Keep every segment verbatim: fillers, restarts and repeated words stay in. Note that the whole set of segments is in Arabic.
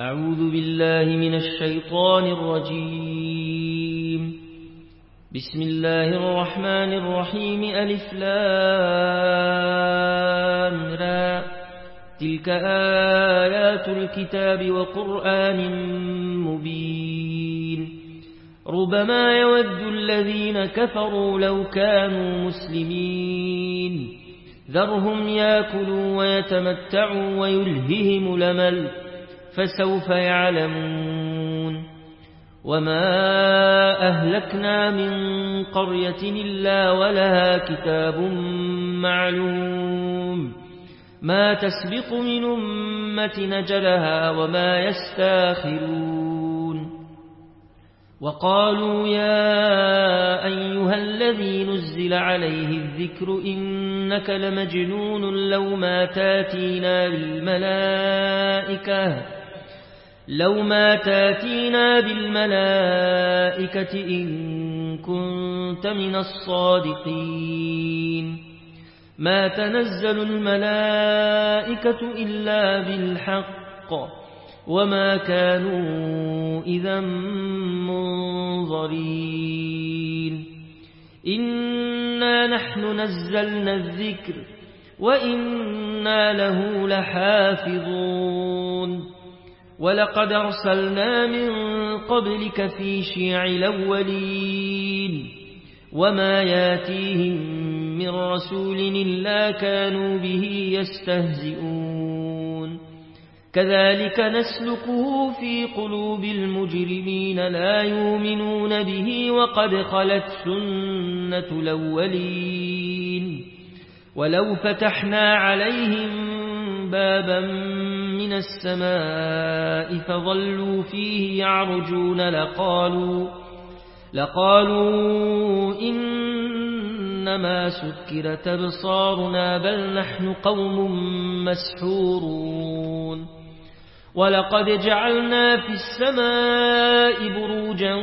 أعوذ بالله من الشيطان الرجيم. بسم الله الرحمن الرحيم. ألف لام را. تلك آيات الكتاب وقرآن مبين. ربما يود الذين كفروا لو كانوا مسلمين. ذرهم يأكلوا ويتمتعوا ويلههم الأمل فسوف يعلمون. وما أهلكنا من قرية إلا ولها كتاب معلوم ما تسبق من أمة نجلها وما يستاخرون. وقالوا يا أيها الذي نزل عليه الذكر إنك لمجنون لو ما تاتينا بالملائكة لو ما تاتينا بالملائكة إن كنت من الصادقين. ما تنزل الملائكة إلا بالحق وما كانوا إذا منظرين. إنا نحن نزلنا الذكر وإنا له لحافظون. ولقد أرسلنا من قبلك في شيع الأولين وما ياتيهم من رسول إلا كانوا به يستهزئون. كذلك نسلكه في قلوب المجرمين لا يؤمنون به وقد خلت سنة الأولين. ولو فتحنا عليهم بابا من السماء فظلوا فيه يعرجون لقالوا, لقالوا إنما سكرت أبصارنا بل نحن قوم مسحورون. ولقد جعلنا في السماء بروجا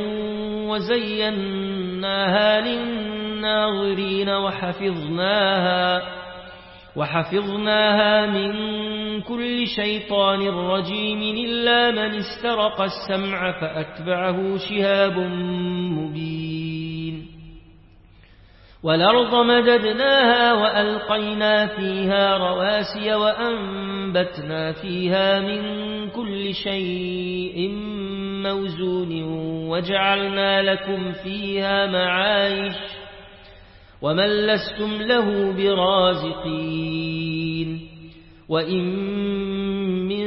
وزيناها للناظرين وحفظناها, وحفظناها من كل شيطان رجيم إلا من استرق السمع فأتبعه شهاب مبين. والأرض مددناها وألقينا فيها رواسي وأنبتنا فيها من كل شيء موزون وجعلنا لكم فيها معايش ومن لستم له برازقين. وإن من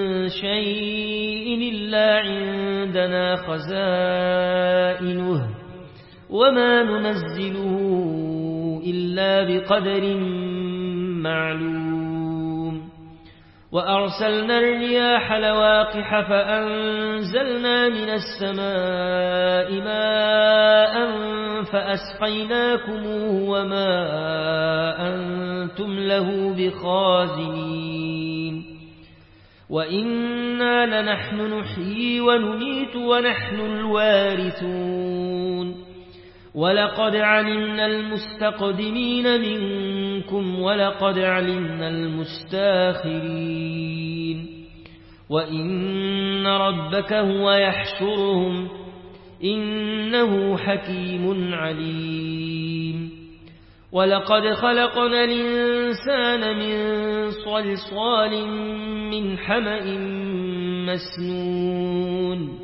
شيء إلا عندنا خزائنه وما ننزله إلا بقدر معلوم. وأرسلنا الرياح لواقح فأنزلنا من السماء ماء فأسقيناكموه وما أنتم له بخازنين. وإنا لنحن نحيي ونميت ونحن الوارثون. ولقد علمنا المستقدمين منكم ولقد علمنا المستاخرين. وإن ربك هو يحشرهم إنه حكيم عليم. ولقد خلقنا الإنسان من صلصال من حمأ مسنون.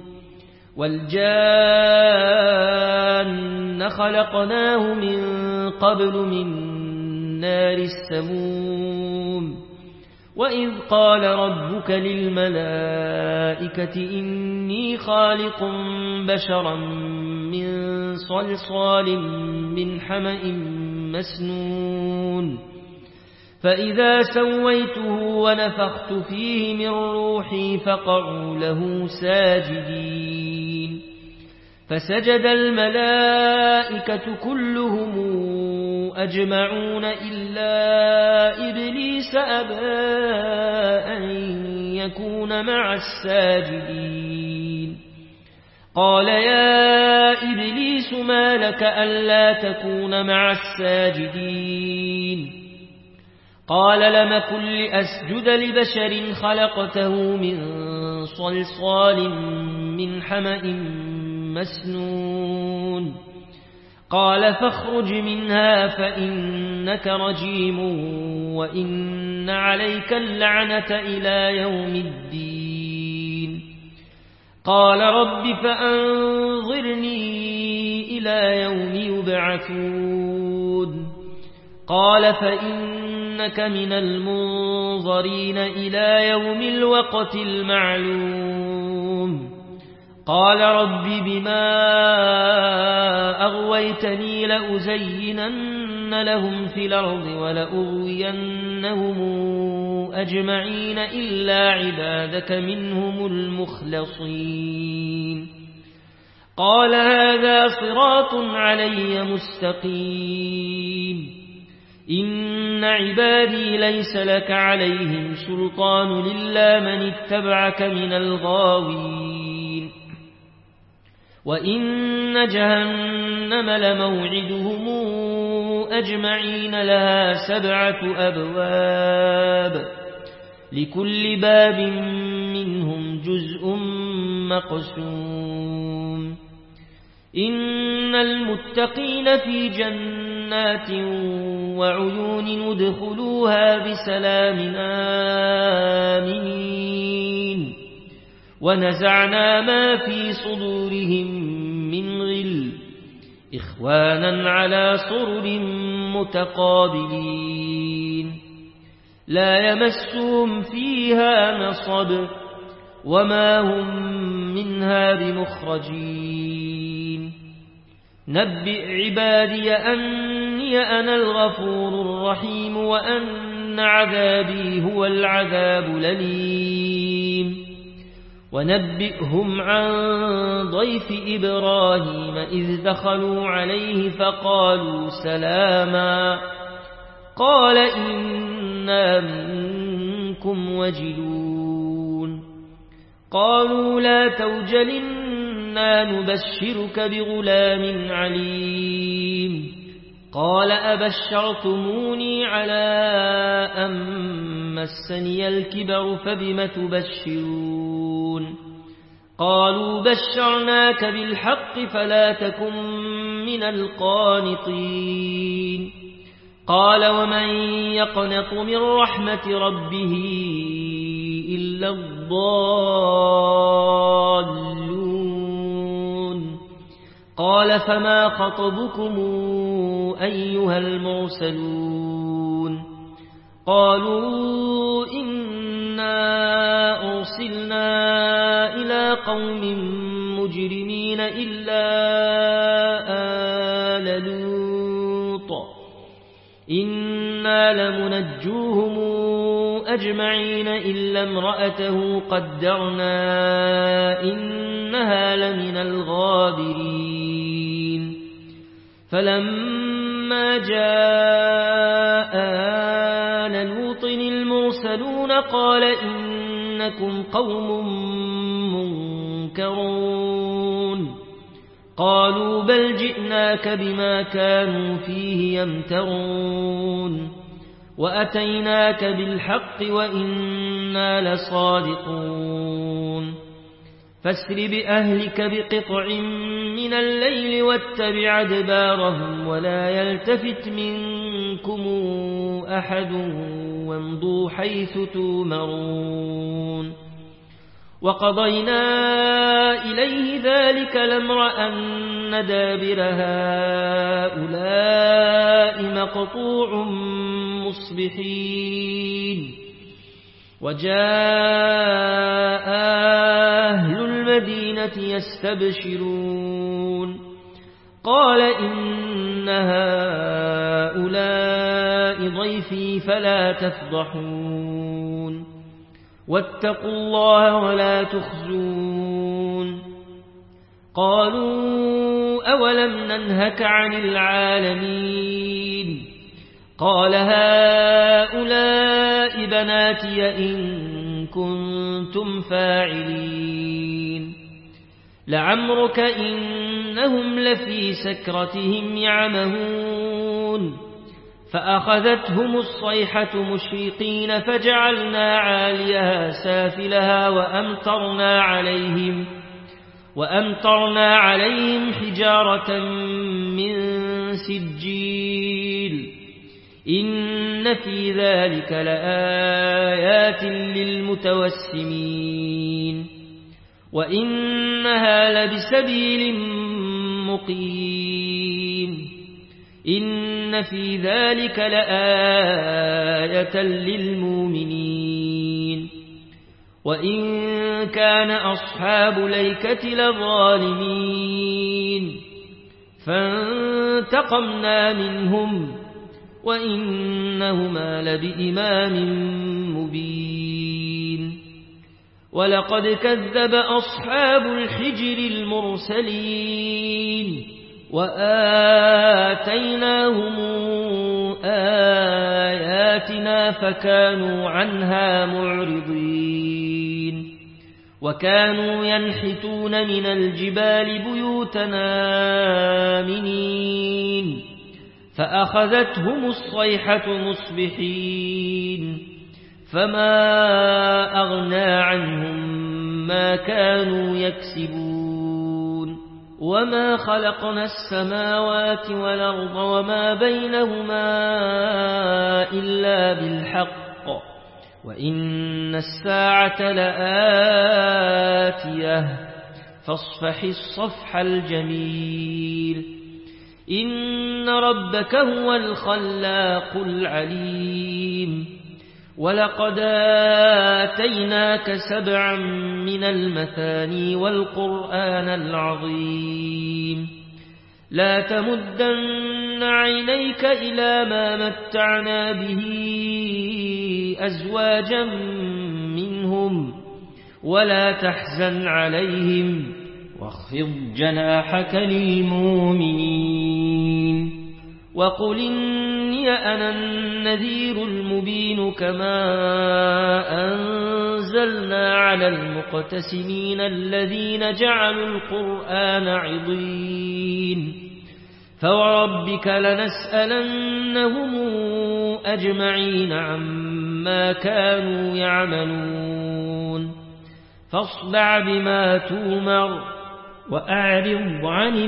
والجان خلقناه من قبل من نار السموم. وإذ قال ربك للملائكة إني خالق بشرا من صلصال من حمأ مسنون. فإذا سويته ونفخت فيه من روحي فقعوا له ساجدين. فسجد الملائكة كلهم أجمعون إلا إبليس أبى أن يكون مع الساجدين. قال يا إبليس ما لك ألا تكون مع الساجدين؟ قال لم كن لأسجد لبشر خلقته من صلصال من حمأ مسنون قال فاخرج منها فإنك رجيم وإن عليك اللعنة إلى يوم الدين قال رب فأنظرني إلى يوم يبعثون قال فإنك من المنظرين إلى يوم الوقت المعلوم قال رب بما أغويتني لأزينن لهم في الأرض ولأغوينهم أجمعين إلا عبادك منهم المخلصين قال هذا صراط علي مستقيم إن عبادي ليس لك عليهم سلطان إلا من اتبعك من الغاوين وإن جهنم لموعدهم أجمعين لها سبعة أبواب لكل باب منهم جزء مقسوم إن المتقين في جنات وعيون ادخلوها بسلام آمنين ونزعنا ما في صدورهم من غل إخوانا على سرر متقابلين لا يمسهم فيها نصب وما هم منها بمخرجين نبئ عبادي أني أنا الغفور الرحيم وأن عذابي هو العذاب الأليم ونبئهم عن ضيف إبراهيم إذ دخلوا عليه فقالوا سلاما قال إنا منكم وجلون قالوا لا توجل إنا نبشرك بغلام عليم قال أبشرتموني على أن مسني الكبر فبم تبشرون قالوا بشرناك بالحق فلا تكن من القانطين قال ومن يقنط من رحمة ربه إلا الضالون قال فما خطبكم أيها المرسلون قالوا إنا أرسلنا إلى قوم مجرمين إلا آل لوط إنا لمنجوهم أجمعين إلا امرأته قدرنا إنها لمن الغابرين فلما جاء آل لوط المرسلون قال إنكم قوم منكرون قالوا بل جئناك بما كانوا فيه يمترون وأتيناك بالحق وإنا لصادقون فاسر بأهلك بقطع من الليل واتبع أدبارهم ولا يلتفت منكم أحد وامضوا حيث تؤمرون وقضينا إليه ذلك الأمر أن دابر هؤلاء مقطوع مصبحين وجاء أهل المدينة يستبشرون قال إن هؤلاء ضيفي فلا تفضحون واتقوا الله ولا تخزون قالوا أولم ننهك عن العالمين قال هؤلاء بناتي إن كنتم فاعلين لعمرك إنهم لفي سكرتهم يعمهون فأخذتهم الصيحة مشرقين فجعلنا عاليها سافلها وأمطرنا عليهم وأمطرنا عليهم حجارة من سجيل إن في ذلك لآيات للمتوسمين وإنها لبسبيل مقيم إن في ذلك لآية للمؤمنين وإن كان أصحاب ليكة لظالمين فانتقمنا منهم وإنهما لبإمام مبين ولقد كذب أصحاب الحجر المرسلين وآتيناهم آياتنا فكانوا عنها معرضين وكانوا ينحتون من الجبال بيوتنا آمنين فأخذتهم الصيحة مصبحين فما أغنى عنهم ما كانوا يكسبون وما خلقنا السماوات والأرض وما بينهما إلا بالحق وإن الساعة لآتية فاصفح الصفح الجميل إن ربك هو الخلاق العليم ولقد آتيناك سبعا من المثاني والقرآن العظيم لا تمدن عينيك إلى ما متعنا به أزواجا منهم ولا تحزن عليهم واخفض جناحك للمؤمنين وقل إني أنا النذير المبين كما أنزلنا على المقتسمين الذين جعلوا القرآن عضين فوربك لنسألنهم أجمعين عما كانوا يعملون فاصدع بما تومر وأعرض عن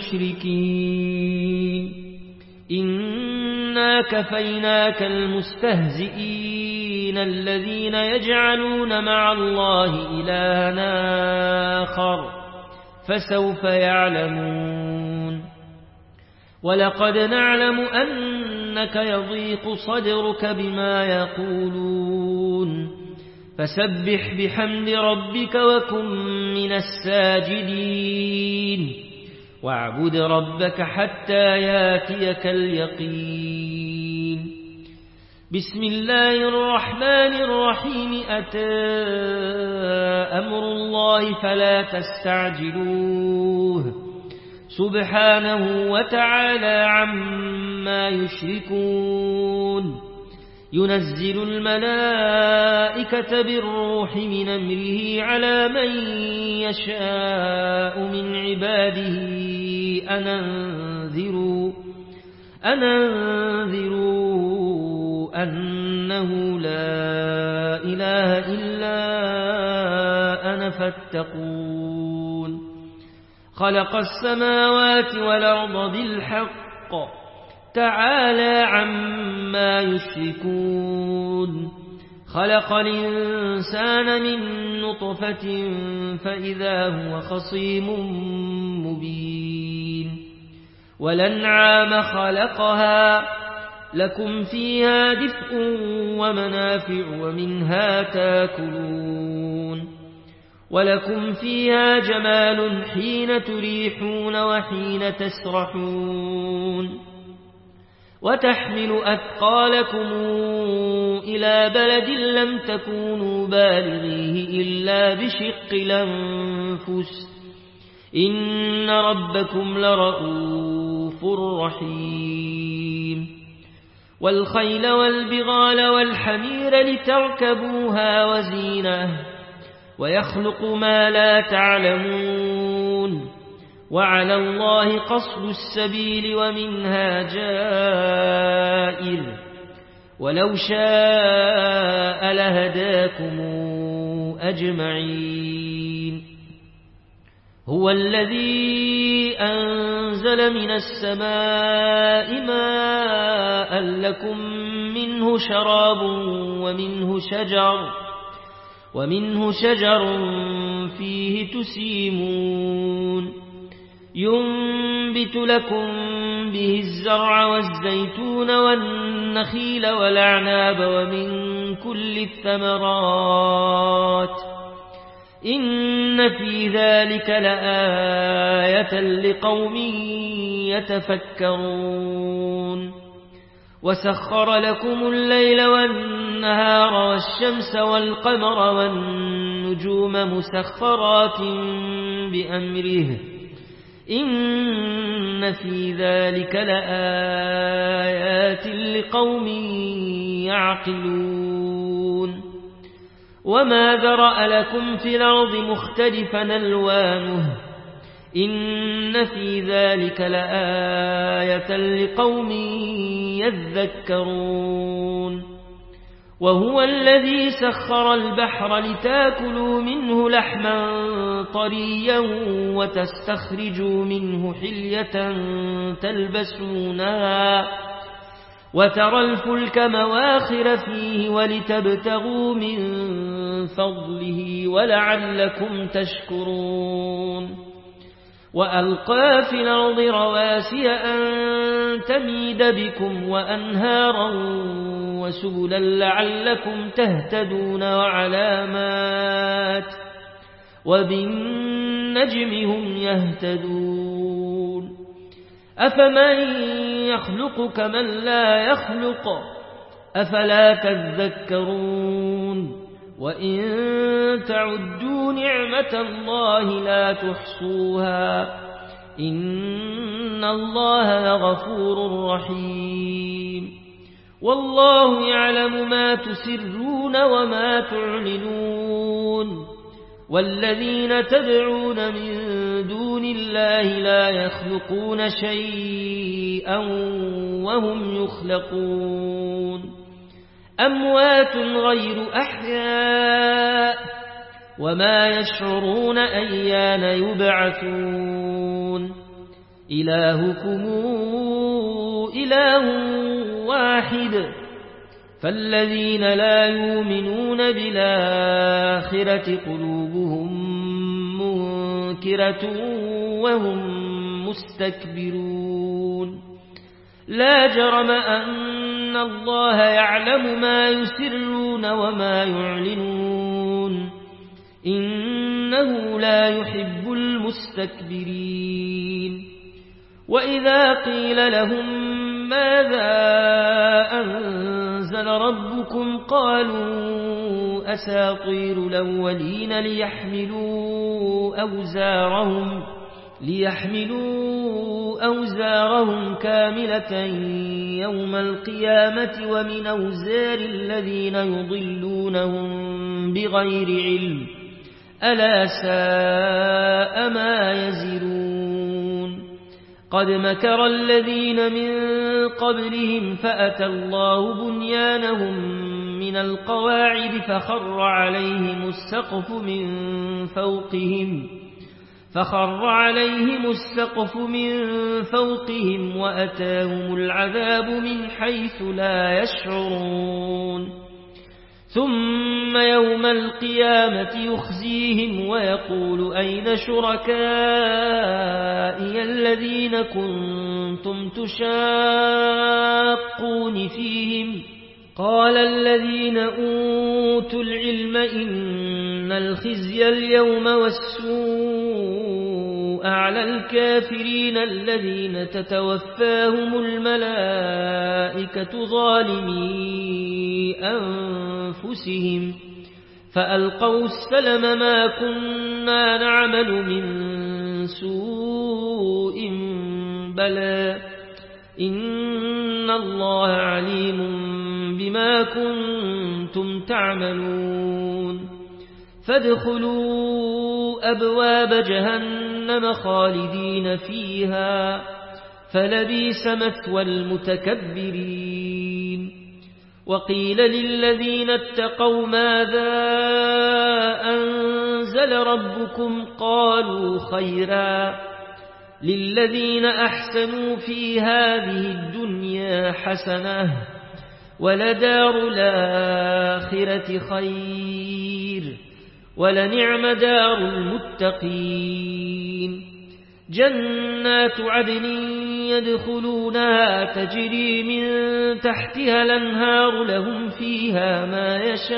المشركين إنا كفيناك المستهزئين الذين يجعلون مع الله إلها آخر فسوف يعلمون ولقد نعلم أنك يضيق صدرك بما يقولون فسبح بحمد ربك وكن من الساجدين واعبد ربك حتى ياتيك اليقين بسم الله الرحمن الرحيم أتى أمر الله فلا تستعجلوه سبحانه وتعالى عما يشركون ينزل الملائكة بالروح من أمره على من يشاء من عباده أن أنذروا, أن أنذروا أنه لا إله إلا أنا فاتقون خلق السماوات والأرض بالحق تعالى عما يشركون خلق الإنسان من نطفة فإذا هو خصيم مبين والأنعام خلقها لكم فيها دفء ومنافع ومنها تاكلون ولكم فيها جمال حين تريحون وحين تسرحون وتحمل أثقالكم إلى بلد لم تكونوا بالغيه إلا بشق الأنفس إن ربكم لرؤوف رحيم والخيل والبغال والحمير لتركبوها وزينة ويخلق ما لا تعلمون وعلى الله قصد السبيل ومنها جائر ولو شاء لهداكم أجمعين هو الذي أنزل من السماء ماء لكم منه شراب ومنه شجر ومنه شجر فيه تسيمون ينبت لكم به الزرع والزيتون والنخيل والأعناب ومن كل الثمرات إن في ذلك لآية لقوم يتفكرون وسخر لكم الليل والنهار والشمس والقمر والنجوم مسخرات بأمره إن في ذلك لآيات لقوم يعقلون وما ذرأ لكم في الأرض مختلفا ألوانه إن في ذلك لآية لقوم يذكرون وهو الذي سخر البحر لتاكلوا منه لحما طريا وتستخرجوا منه حلية تلبسونها وترى الفلك مواخر فيه ولتبتغوا من فضله ولعلكم تشكرون وألقى في الأرض رواسي أن تميد بكم وأنهارا وسبلا لعلكم تهتدون وعلامات وبالنجم هم يهتدون أفمن يخلق كمن لا يخلق أفلا تذكرون وإن تعدوا نعمة الله لا تحصوها إن الله لغفور رحيم والله يعلم ما تسرون وما تعلنون والذين تدعون من دون الله لا يخلقون شيئا وهم يخلقون أموات غير أحياء وما يشعرون أيان يبعثون إلهكم إله واحد فالذين لا يؤمنون بالآخرة قلوبهم منكرة وهم مستكبرون لا جرم أن الله يعلم ما يسرون وما يعلنون إنه لا يحب المستكبرين وإذا قيل لهم ماذا أنزل ربكم قالوا أساطير الأولين ليحملوا أوزارهم ليحملوا أوزارهم كاملة يوم القيامة ومن أوزار الذين يضلونهم بغير علم ألا ساء ما يزرون قد مكر الذين من قبلهم فأتى الله بنيانهم من القواعد فخر عليهم السقف من فوقهم فخر عليهم السقف من فوقهم وأتاهم العذاب من حيث لا يشعرون ثم يوم القيامة يخزيهم ويقول أين شركائي الذين كنتم تشاقون فيهم قال الذين أوتوا العلم إن الخزي اليوم والسوء على الكافرين الذين تتوفاهم الملائكة ظالمي أنفسهم فألقوا السلم ما كنا نعمل من سوء بلى إن الله عليم بما كنتم تعملون فادخلوا أبواب جهنم جهنم خالدين فيها فلبئس مثوى المتكبرين وقيل للذين اتقوا ماذا أنزل ربكم قالوا خيرا للذين أحسنوا في هذه الدنيا حسنة ولدار الآخرة خير ولنعم دار المتقين جنات عدن يدخلونها تجري من تحتها الأنهار لهم فيها ما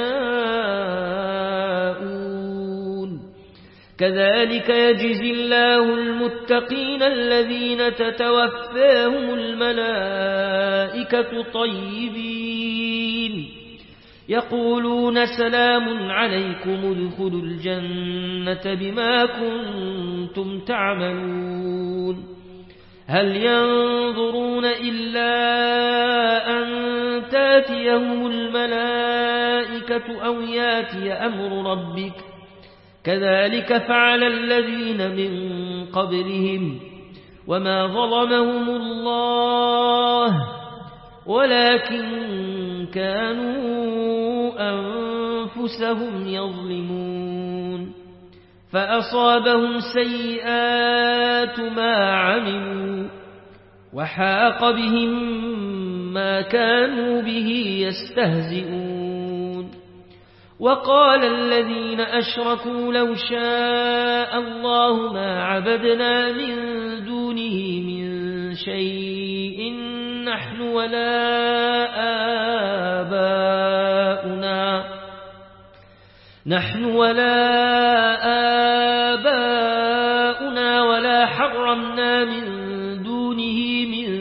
يشاءون كذلك يجزي الله المتقين الذين تتوفاهم الملائكة طيبين يقولون سلام عليكم ادخلوا الجنة بما كنتم تعملون هل ينظرون إلا أن تاتيهم الملائكة أو ياتي أمر ربك كذلك فعل الذين من قبلهم وما ظلمهم الله ولكن كانوا أنفسهم يظلمون فأصابهم سيئات ما عملوا وحاق بهم ما كانوا به يستهزئون وقال الذين أشركوا لو شاء الله ما عبدنا من دونه من شيء نحن ولا آباؤنا نحن ولا آباؤنا ولا حرمنا من دونه من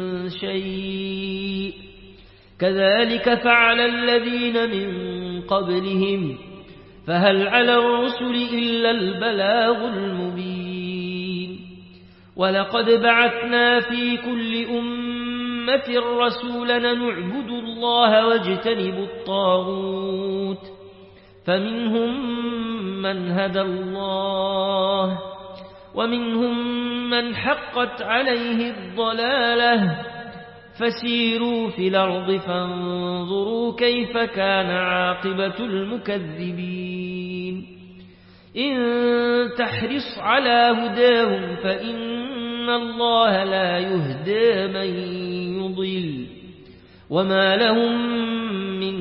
شيء كذلك فعل الذين من قبلهم فهل على الرسل إلا البلاغ المبين ولقد بعثنا في كل أمة رسولا نعبد الله واجتنب الطاغوت فمنهم من هدى الله ومنهم من حقت عليه الضلالة فسيروا في الأرض فانظروا كيف كان عاقبة المكذبين إن تحرص على هداهم فإن الله لا يهدى من يضل وما لهم من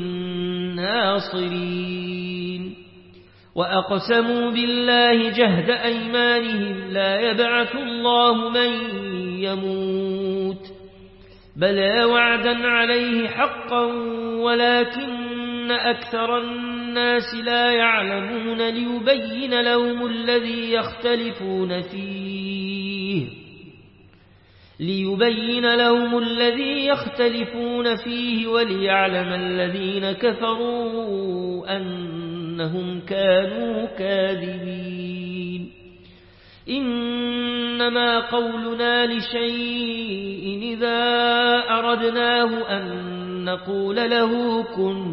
ناصرين وأقسموا بالله جهد أيمانهم لا يبعث الله من يموت بلى وعدا عليه حقا ولكن أكثر الناس لا يعلمون ليبين لهم الذي يختلفون فيه ليبين لهم الذي يختلفون فيه وليعلم الذين كفروا أنهم كانوا كاذبين إنما قولنا لشيء إذا أردناه أن نقول له كن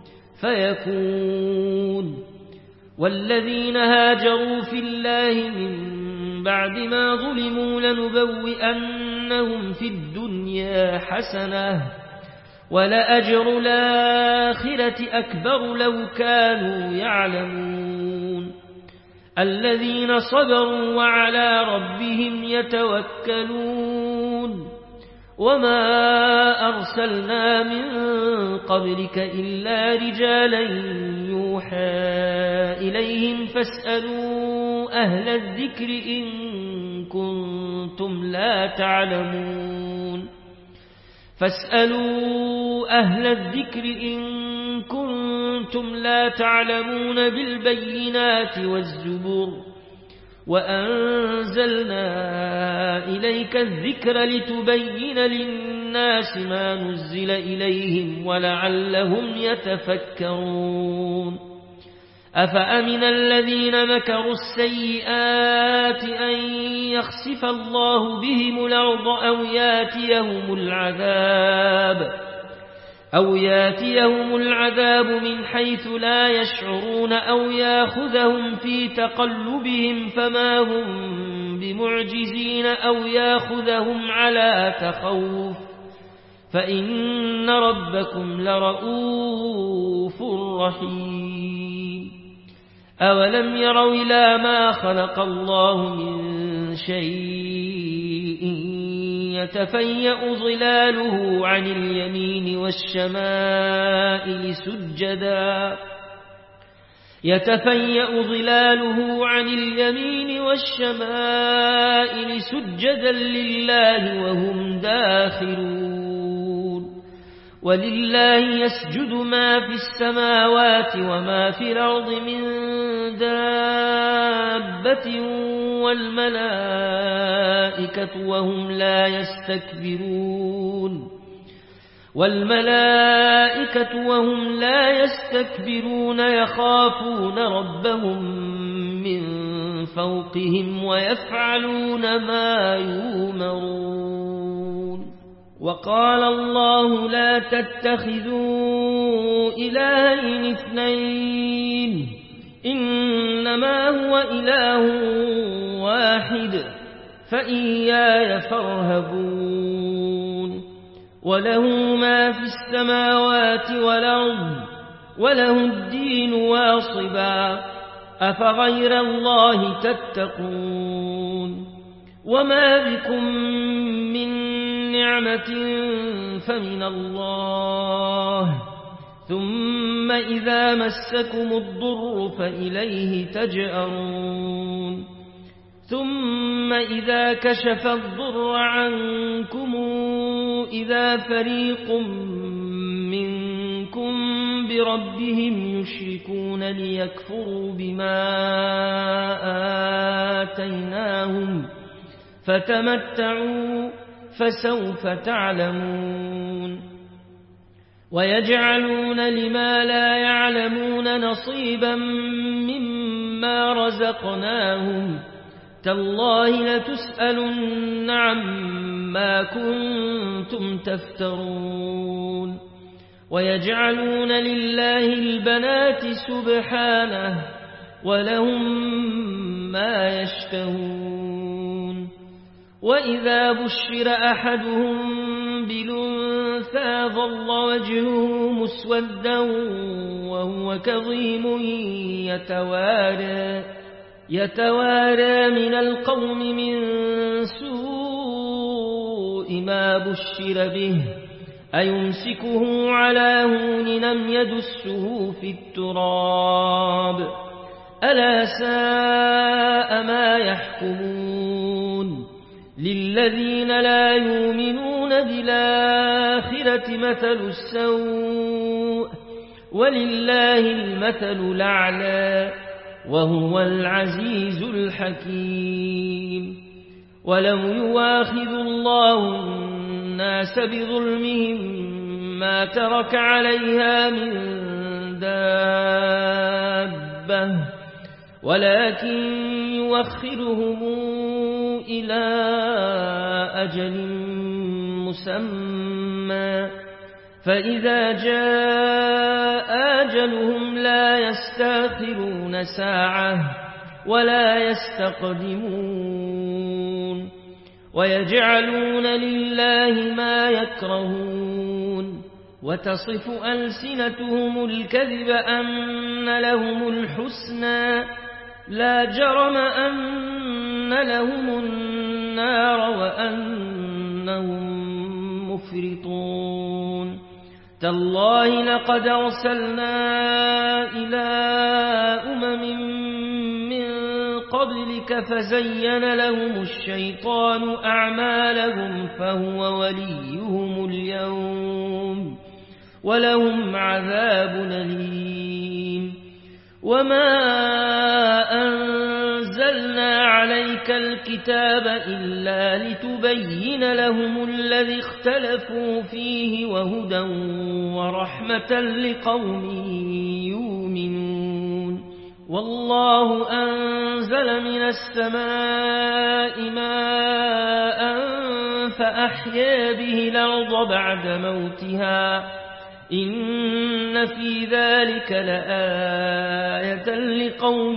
فيكون والذين هاجروا في الله من بعد ما ظلموا لنبوئنهم في الدنيا حسنة ولأجر الآخرة أكبر لو كانوا يعلمون الذين صبروا وعلى ربهم يتوكلون وما أرسلنا من قبلك إلا رجالا يوحى إليهم فاسألوا أهل الذكر إن كنتم لا تعلمون فاسألوا أهل الذكر إن كنتم لا تعلمون بالبينات والزبر وأنزلنا إليك الذكر لتبين للناس ما نزل إليهم ولعلهم يتفكرون أفأمن الذين مكروا السيئات أن يخسف الله بهم الأرض أو ياتيهم العذاب أو ياتيهم العذاب من حيث لا يشعرون أو ياخذهم في تقلبهم فما هم بمعجزين أو ياخذهم على تخوف فإن ربكم لرؤوف رحيم أولم يروا إلى ما خلق الله من شيء يتفيأ ظلاله عن اليمين والشمائل سجدا يتفيأ ظلاله عن اليمين والشمائل سجدا لله وهم داخرون ولله يسجد ما في السماوات وما في الأرض من دابة والملائكة وهم لا يستكبرون والملائكة وهم لا يستكبرون يخافون ربهم من فوقهم ويفعلون ما يؤمرون وقال الله لا تتخذوا إلهين اثنين إنما هو إله واحد فإياي فارهبون وله ما في السماوات والأرض وله الدين واصبا أفغير الله تتقون وما بكم من نعمة فمن الله ثم إذا مسكم الضر فإليه تجأرون ثم إذا كشف الضر عنكم إذا فريق منكم بربهم يشركون ليكفروا بما آتيناهم فتمتعوا فسوف تعلمون ويجعلون لما لا يعلمون نصيبا مما رزقناهم تالله لتسألن عما كنتم تفترون ويجعلون لله البنات سبحانه ولهم ما يشتهون وإذا بشر أحدهم بالأنثى ظل وجهه مسودا وهو كظيم يتوارى يتوارى من القوم من سوء ما بشر به أيمسكه على هون لم يدسه في التراب ألا ساء ما يحكمون للذين لا يؤمنون بالآخرة مثل السوء ولله المثل الأعلى وهو العزيز الحكيم ولو يواخذ الله الناس بظلمهم ما ترك عليها من دابة ولكن يوخرهم إلى أجل مسمى فإذا جاء أجلهم لا يستأخرون ساعة ولا يستقدمون ويجعلون لله ما يكرهون وتصف ألسنتهم الكذب أن لهم الحسنى لا جرم أن لهم النار وأنهم مفرطون تالله لقد أرسلنا إلى أمم من قبلك فزين لهم الشيطان أعمالهم فهو وليهم اليوم ولهم عذاب أليم وما أنزلنا عليك الكتاب إلا لتبين لهم الذي اختلفوا فيه وهدى ورحمة لقوم يؤمنون والله أنزل من السماء ماء فأحيا به الأرض بعد موتها إن في ذلك لآية لقوم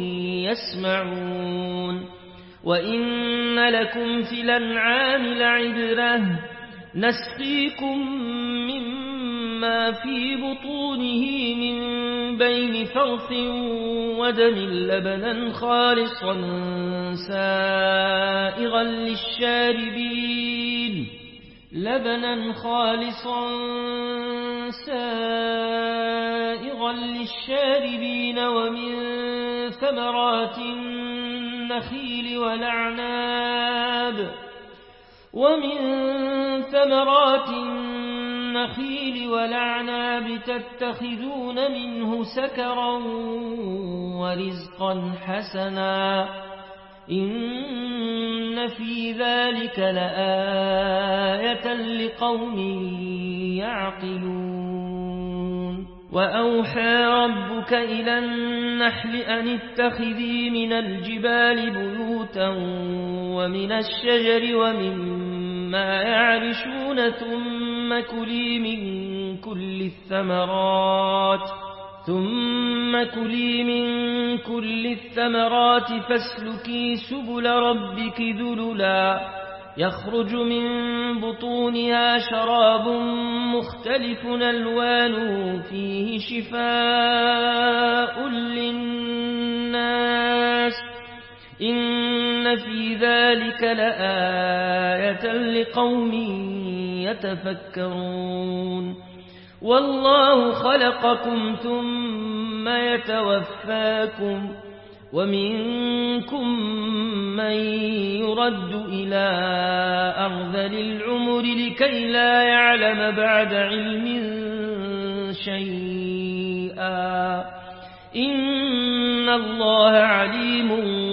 يسمعون وإن لكم في الأنعام لعبرة نسقيكم مما في بطونه من بين فرث ودم لبنا خالصا سائغا للشاربين لبنا خالصا سائغا للشاربين ومن ثمرات النخيل والأعناب ومن ثمرات النخيل والأعناب تتخذون منه سكرا ورزقا حسنا إن في ذلك لآية لقوم يعقلون وأوحى ربك إلى النحل أن اتخذي من الجبال بيوتا ومن الشجر ومما يعرشون ثم كلي من كل الثمرات ثم كلي من كل الثمرات فاسلكي سبل ربك ذللا يخرج من بطونها شراب مختلف ألوانه فيه شفاء للناس إن في ذلك لآية لقوم يتفكرون والله خلقكم ثم يتوفاكم ومنكم من يرد إلى أرذل العمر لكي لا يعلم بعد علم شيئا إن الله عليم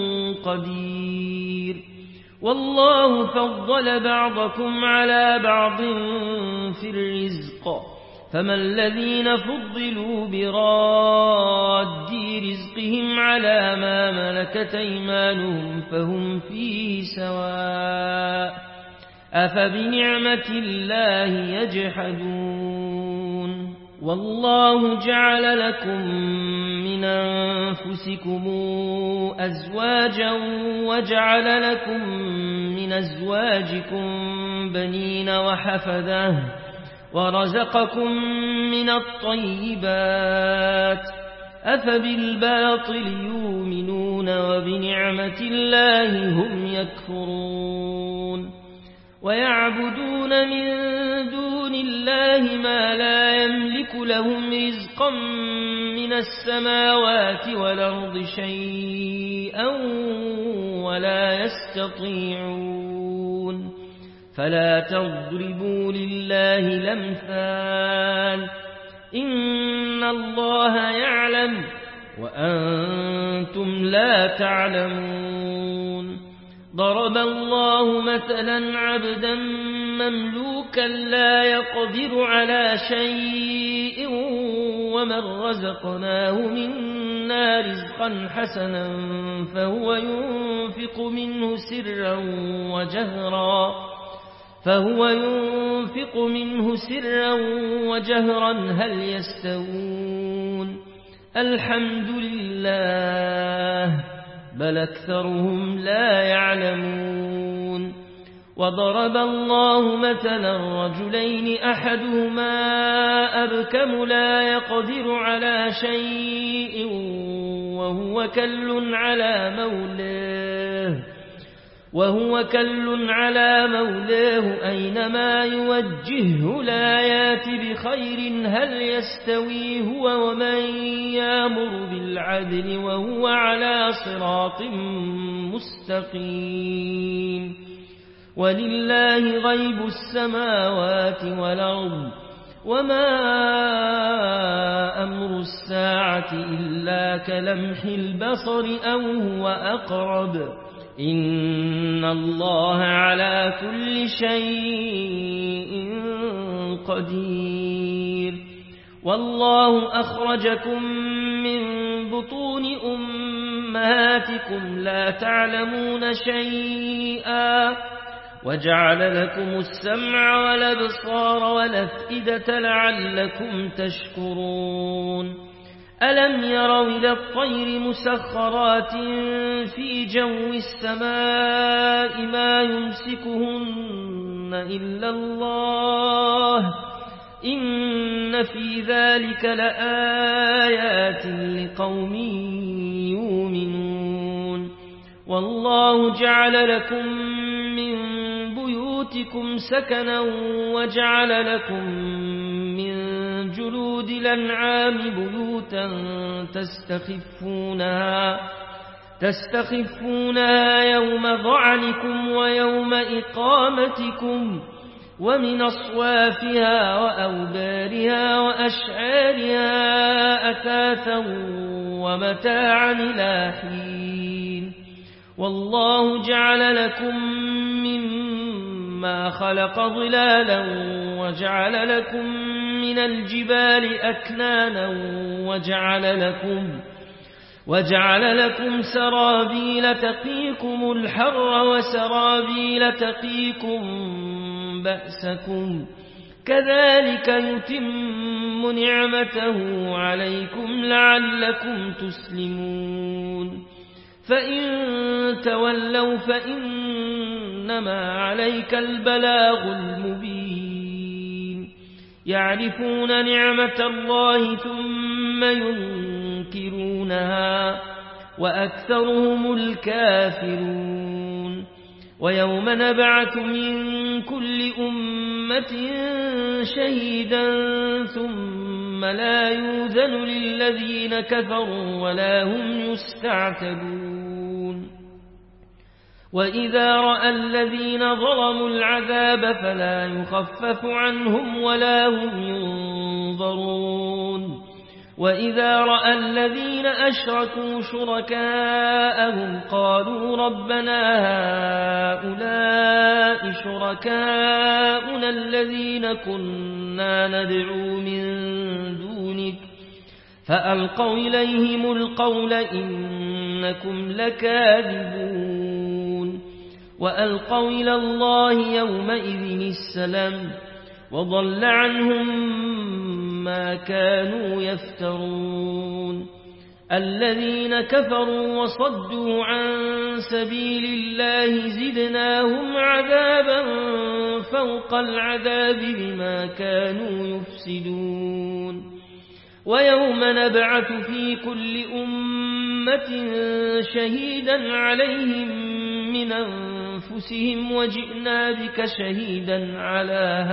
قدير والله فضل بعضكم على بعض في الرزق فما الذين فضلوا براد رزقهم على ما ملكت أيمانهم فهم فيه سواء أفبنعمة الله يجحدون والله جعل لكم من أنفسكم أزواجا وجعل لكم من أزواجكم بنين وحفدة ورزقكم من الطيبات أفبالباطل يؤمنون وبنعمة الله هم يكفرون ويعبدون من دون الله ما لا يملك لهم رزقا من السماوات والأرض شيئا ولا يستطيعون فلا تضربوا لله الأمثال إن الله يعلم وأنتم لا تعلمون ضرب الله مثلا عبدا مملوكا لا يقدر على شيء ومن رزقناه منا رزقا حسنا فهو ينفق منه سرا وجهرا فهو ينفق منه سرا وجهرا هل يستوون الحمد لله بل أكثرهم لا يعلمون وضرب الله مثلا رجلين أحدهما أبكم لا يقدر على شيء وهو كل على مولاه وهو كل على مولاه أينما يوجهه لا يات بخير هل يستوي هو ومن يأمر بالعدل وهو على صراط مستقيم ولله غيب السماوات والأرض وما أمر الساعة إلا كلمح البصر أو هو أقرب إن الله على كل شيء قدير والله أخرجكم من بطون أمهاتكم لا تعلمون شيئا وجعل لكم السمع والأبصار والأفئدة لعلكم تشكرون ألم يروا إلى الطير مسخرات في جو السماء ما يمسكهن إلا الله إن في ذلك لآيات لقوم يؤمنون والله جعل لكم من بيوتكم سكنا وجعل لكم من جلود الأنعام بيوتا تستخفونها تستخفونها يوم ضعنكم ويوم إقامتكم ومن أصوافها وأوبارها وأشعارها أثاثا ومتاعا إلى حين والله جعل لكم مما خلق ظلالا وجعل لكم من الجبال أكنانا وجعل لكم وجعل لكم سرابيل تقيكم الحر وسرابيل تقيكم بأسكم كذلك يتم نعمته عليكم لعلكم تسلمون فإن تولوا فإنما عليك البلاغ المبين يعرفون نعمة الله ثم ينكرونها وأكثرهم الكافرون ويوم نبعث من كل أمة شهيدا ثم لا يؤذن للذين كفروا ولا هم يستعتبون وإذا رأى الذين ظلموا العذاب فلا يخفف عنهم ولا هم ينظرون وإذا رأى الذين أشركوا شركاءهم قالوا ربنا هؤلاء شركاؤنا الذين كنا ندعو من دونك فألقوا إليهم القول إنكم لكاذبون وألقوا إلى الله يومئذ السلام وضل عنهم ما كانوا يفترون الذين كفروا وصدوا عن سبيل الله زدناهم عذابا فوق العذاب بما كانوا يفسدون ويوم نبعث في كل أمة شهيدا عليهم من أنفسهم وجئنا بك شهيدا على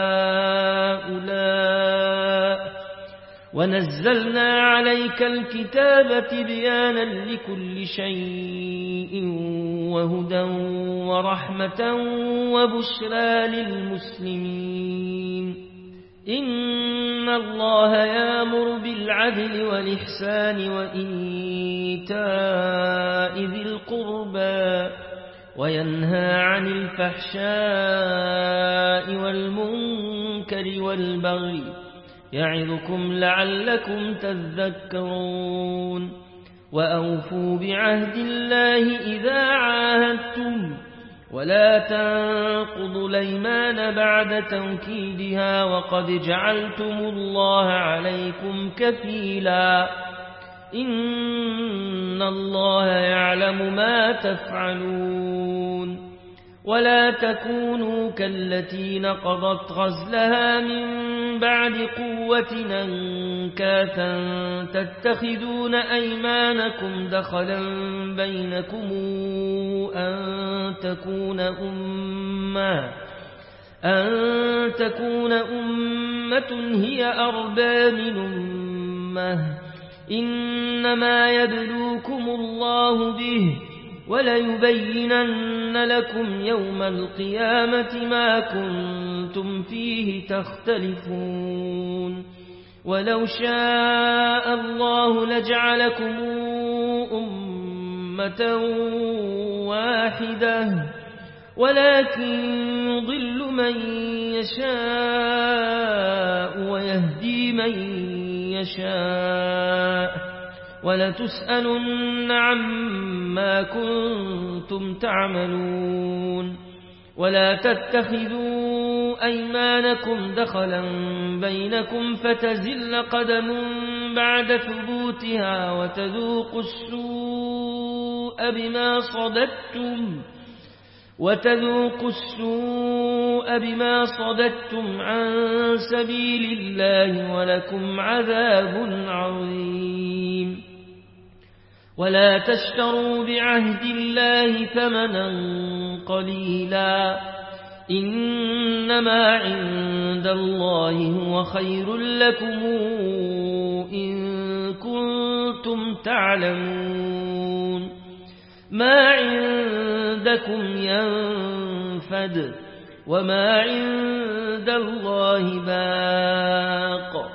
هؤلاء ونزلنا عليك الكتاب تبيانا لكل شيء وهدى ورحمة وبشرى للمسلمين إن الله يأمر بالعدل والإحسان وإيتاء ذي القربى وينهى عن الفحشاء والمنكر والبغي يعظكم لعلكم تذكرون وأوفوا بعهد الله إذا عاهدتم ولا تنقضوا الأيمان بعد توكيدها وقد جعلتم الله عليكم كفيلا إن الله يعلم ما تفعلون ولا تكونوا كالتي نقضت غزلها من بعد قوة أنكاثا تتخذون أيمانكم دخلا بينكم أن تكون أمة أن تكون أمة هي أربى من أمة إنما يبلوكم الله به وليبينن لكم يوم القيامة ما كنتم فيه تختلفون ولو شاء الله لجعلكم أمة واحدة ولكن يضل من يشاء ويهدي من يشاء ولتسألن عما كنتم تعملون ولا تتخذوا أيمانكم دخلا بينكم فتزل قدم بعد ثبوتها وتذوقوا السوء بما صددتم وتذوقوا السوء بما صددتم عن سبيل الله ولكم عذاب عظيم. ولا تشتروا بعهد الله ثمنا قليلا إنما عند الله هو خير لكم إن كنتم تعلمون. ما عندكم ينفد وما عند الله باق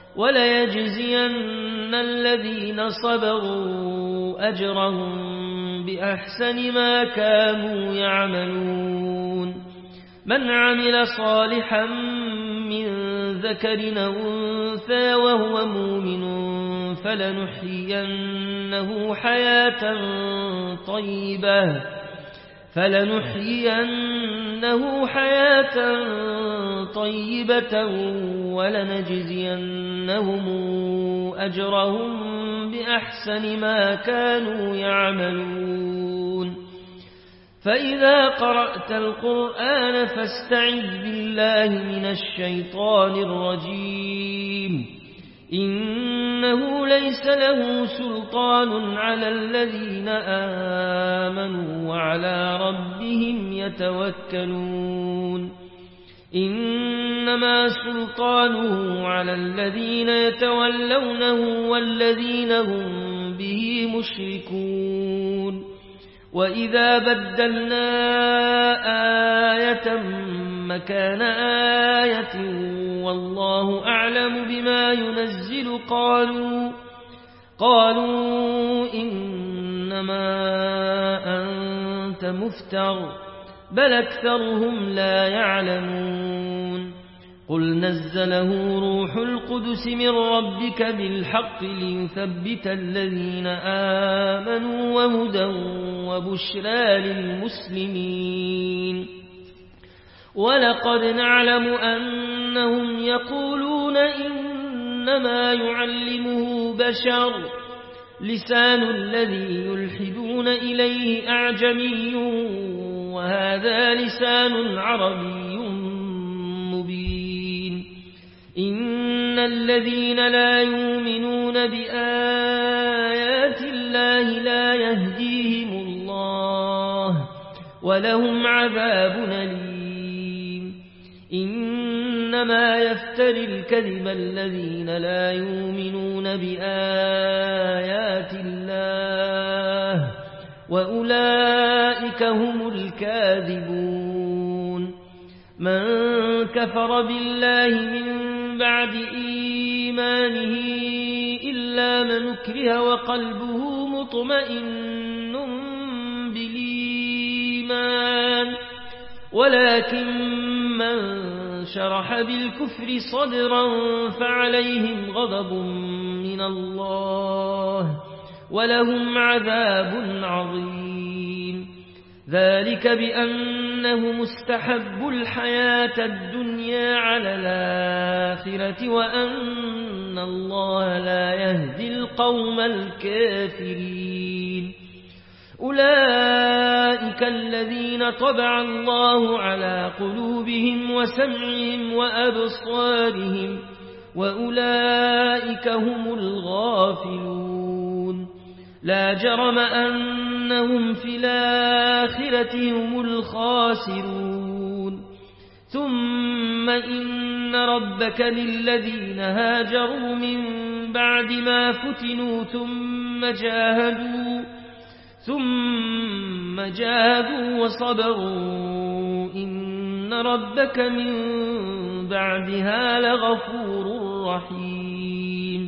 وليجزين الذين صبروا أجرهم بأحسن ما كانوا يعملون. من عمل صالحا من ذكر أو أنثى وهو مؤمن فلنحيينه حياة طيبة فلنحيينه حياة طيبة ولنجزينهم أجرهم بأحسن ما كانوا يعملون. فإذا قرأت القرآن فاستعذ بالله من الشيطان الرجيم إنه ليس له سلطان على الذين آمنوا وعلى ربهم يتوكلون. إنما سلطانه على الذين يتولونه والذين هم به مشركون. وإذا بدلنا آية مكان آية والله أعلم بما ينزل قالوا قالوا إنما أنت مفتر بل أكثرهم لا يعلمون. قل نزله روح القدس من ربك بالحق ليثبت الذين آمنوا وهدى وبشرى للمسلمين. ولقد نعلم أنهم يقولون إنما يعلمه بشر لسان الذي يلحدون إليه أعجمي وهذا لسان عربي مبين. إن الذين لا يؤمنون بآيات الله لا يهديهم الله ولهم عذاب أليم. إنما يفتري الكذب الذين لا يؤمنون بآيات الله وأولئك هم الكاذبون. من كفر بالله من بعد إيمانه إلا من أكره وقلبه مطمئن بالإيمان ولكن من شرح بالكفر صدرا فعليهم غضب من الله ولهم عذاب عظيم. ذلك بأنه مستحب الحياة الدنيا على الآخرة وأن الله لا يهدي القوم الكافرين. أولئك الذين طبع الله على قلوبهم وسمعهم وأبصارهم وأولئك هم الغافلون. لا جرم أنهم في الآخرة هم الخاسرون. ثم إن ربك للذين هاجروا من بعد ما فتنوا ثم جاهدوا ثم جاهدوا وصبروا إن ربك من بعدها لغفور رحيم.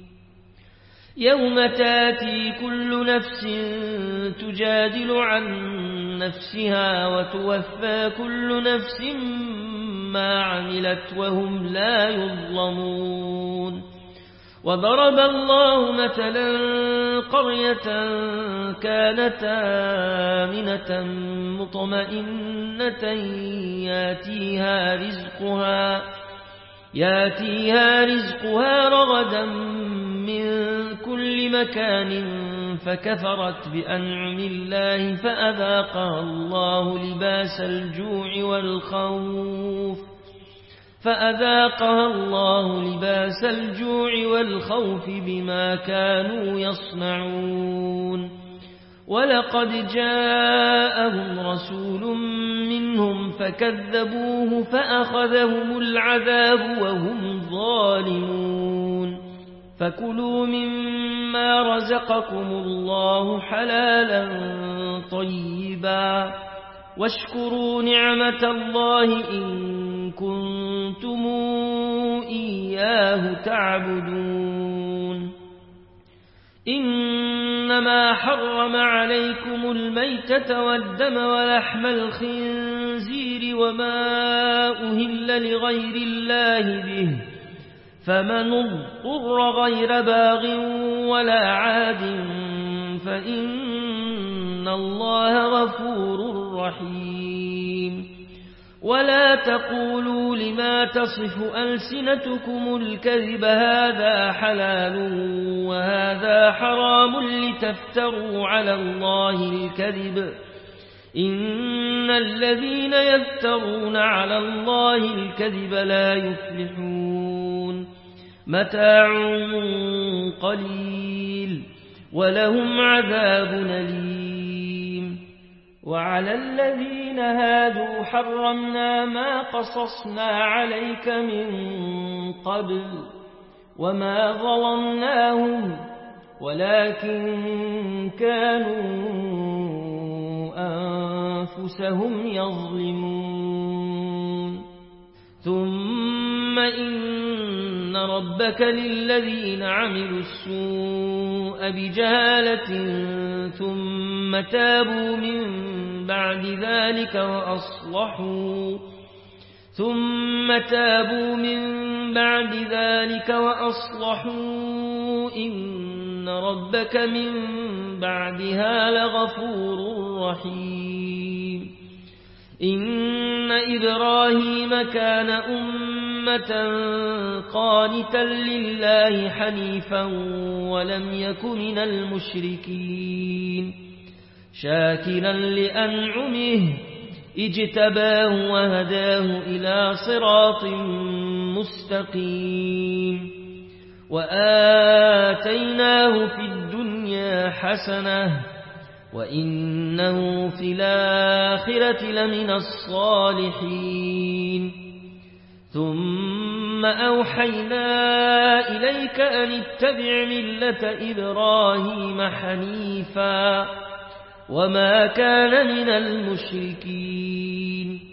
يوم تاتي كل نفس تجادل عن نفسها وتوفى كل نفس ما عملت وهم لا يظلمون. وضرب الله مثلا قرية كانت آمنة مطمئنة ياتيها رزقها ياتيها رزقها رغدا من كل مكان فكفرت بأنعم الله فأذاقها الله لباس الجوع والخوف فأذاقها الله لباس الجوع والخوف بما كانوا يصنعون ولقد جاءهم رسول منهم فكذبوه فأخذهم العذاب وهم ظالمون فكلوا مما رزقكم الله حلالا طيبا واشكروا نعمة الله إن كنتم إياه تعبدون إنما حرم عليكم الميتة والدم ولحم الخنزير وما أهل لغير الله به فمن اضطر غير باغ ولا عاد فإن الله غفور رحيم ولا تقولوا لما تصف ألسنتكم الكذب هذا حلال وهذا حرام لتفتروا على الله الكذب إن الذين يفترون على الله الكذب لا يفلحون متاع قليل ولهم عذاب أليم وعلى الذين هادوا حرمنا ما قصصنا عليك من قبل وما ظلمناهم ولكن كانوا أنفسهم يظلمون ثم إن ربك للذين عملوا السوء بجهالة ثم تابوا من بعد ذلك وأصلحوا ثم تابوا من بعد ذلك وأصلحوا إن ربك من بعدها لغفور رحيم إن إبراهيم كان أمة قانتا لله حنيفا ولم يك من المشركين شاكرا لأنعمه اجتباه وهداه إلى صراط مستقيم وآتيناه في الدنيا حسنة وإنه في الآخرة لمن الصالحين ثم أوحينا إليك أن اتبع ملة إبراهيم حنيفا وما كان من المشركين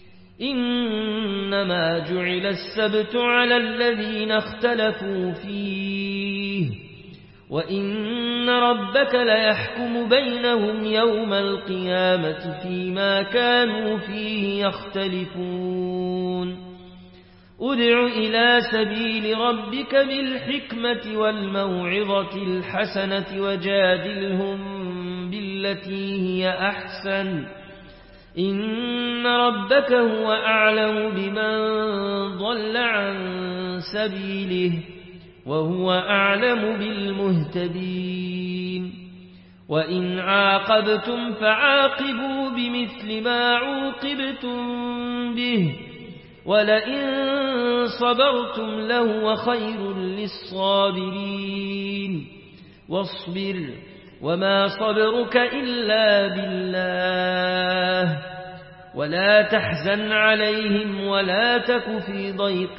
إنما جعل السبت على الذين اختلفوا فيه وإن ربك ليحكم بينهم يوم القيامة فيما كانوا فيه يختلفون ادع إلى سبيل ربك بالحكمة والموعظة الحسنة وجادلهم بالتي هي أحسن إن ربك هو أعلم بمن ضل عن سبيله وهو أعلم بالمهتدين وإن عاقبتم فعاقبوا بمثل ما عوقبتم به ولئن صبرتم لهو خير للصابرين واصبر وما صبرك إلا بالله ولا تحزن عليهم ولا تك في ضيق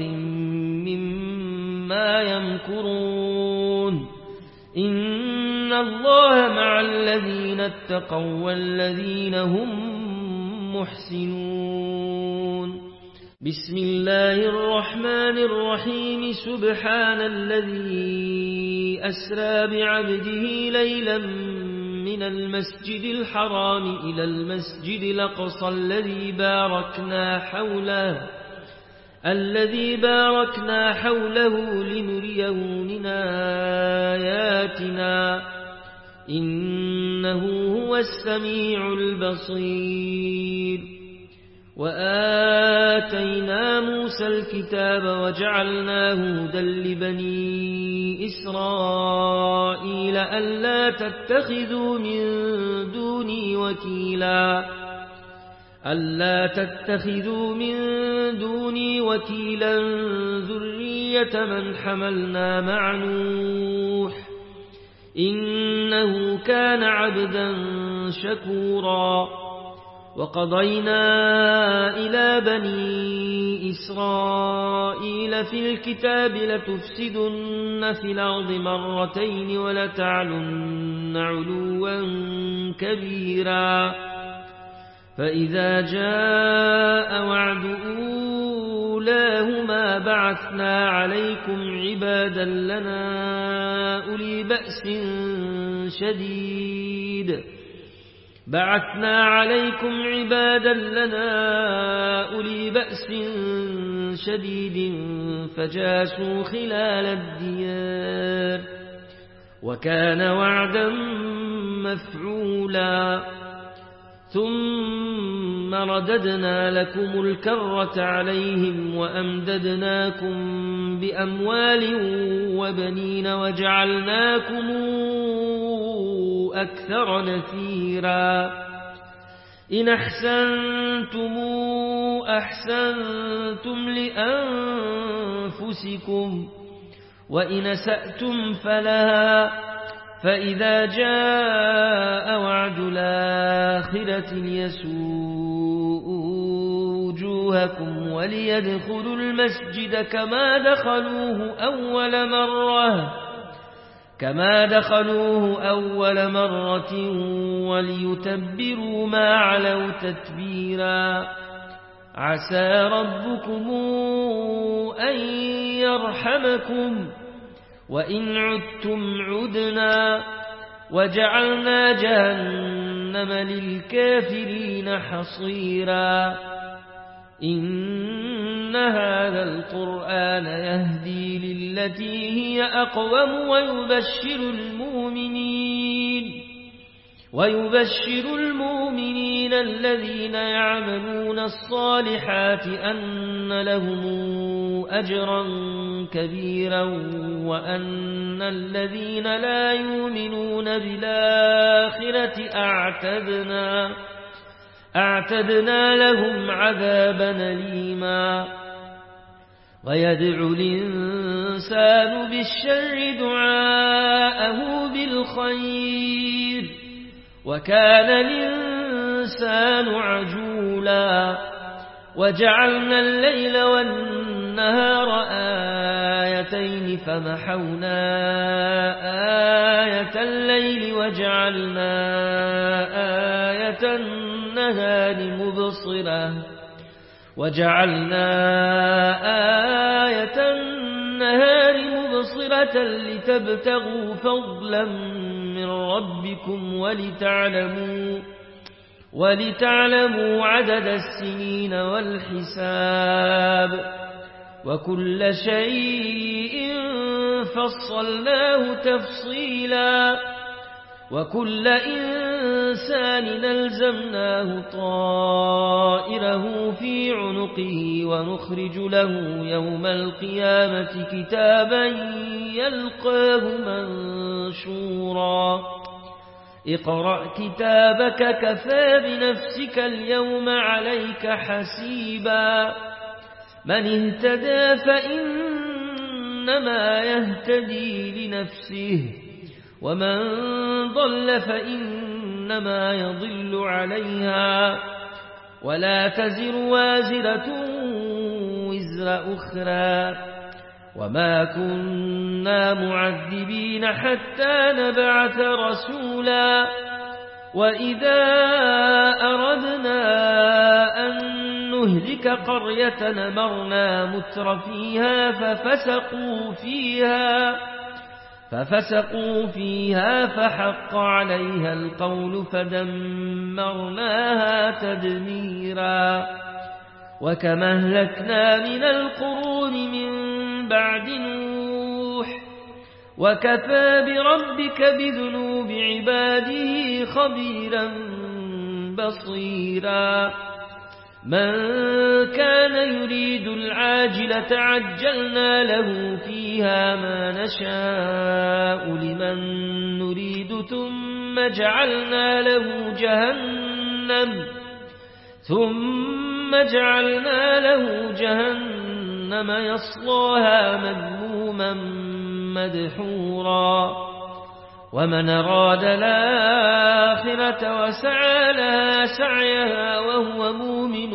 مما يمكرون إن الله مع الذين اتقوا والذين هم محسنون بسم الله الرحمن الرحيم سبحان الذي أسرى بعبده ليلا من المسجد الحرام إلى المسجد الأقصى الذي باركنا حوله الذي باركنا حوله لنريه من آياتنا إنه هو السميع البصير وآتينا موسى الكتاب وجعلناه هدى لبني إسرائيل ألا تتخذوا من دوني وكيلا ألا تتخذوا من دوني وكيلا ذرية من حملنا مع نوح إنه كان عبدا شكورا وقضينا إلى بني إسرائيل في الكتاب لتفسدن في الأرض مرتين ولتعلن علوا كبيرا فإذا جاء وعد أولاهما بعثنا عليكم عبادا لنا أولي بأس شديد بعثنا عليكم عبادا لنا أولي بأس شديد فجاسوا خلال الديار وكان وعدا مفعولا ثم رددنا لكم الكرة عليهم وأمددناكم بأموال وبنين وجعلناكم أكثر نفيرا إن أحسنتم أحسنتم لأنفسكم وإن أسأتم فلها فإذا جاء وعد الآخرة ليسوء وجوهكم وليدخلوا المسجد كما دخلوه أول مرة كما دخلوه أول مرة وليتبروا ما علوا تتبيرا عسى ربكم أن يرحمكم وإن عدتم عدنا وجعلنا جهنم للكافرين حصيرا إن هذا القرآن يهدي للتي هي أقوم ويبشر المؤمنين ويبشر المؤمنين الذين يعملون الصالحات أن لهم أجرا كبيرا وأن الذين لا يؤمنون بالآخرة أعتدنا أعتدنا لهم عذابا أليما ويدعو الإنسان بالشر دعاءه بالخير وكان الإنسان عجولا وجعلنا الليل والنهار آيتين فمحونا آية الليل وجعلنا آية النهار مبصرة وجعلنا آية النهار مبصرة لتبتغوا فضلا من ربكم ولتعلموا ولتعلموا عدد السنين والحساب وكل شيء فصلناه تفصيلا وكل إنسان نلزمناه طائره في عنقه ونخرج له يوم القيامة كتابا يلقاه منشورا اقرأ كتابك كفى بنفسك اليوم عليك حسيبا من اهتدى فإنما يهتدي لنفسه ومن ضل فإنما يضل عليها ولا تزر وازرة وزر أخرى وما كنا معذبين حتى نبعث رسولا وإذا أردنا أن نهلك قرية نمرنا متر فيها ففسقوا فيها ففسقوا فيها فحق عليها القول فدمرناها تدميرا وكما أهلكنا من القرون من بعد نوح وكفى بربك بذنوب عباده خبيرا بصيرا من كان يريد العاجلة عجلنا له فيها ما نشاء لمن نريد ثم جعلنا له جهنم ثم جعلنا له جهنم يصلاها مذموما مدحورا ومن أراد الآخرة وسعى لها سعيها وهو مؤمن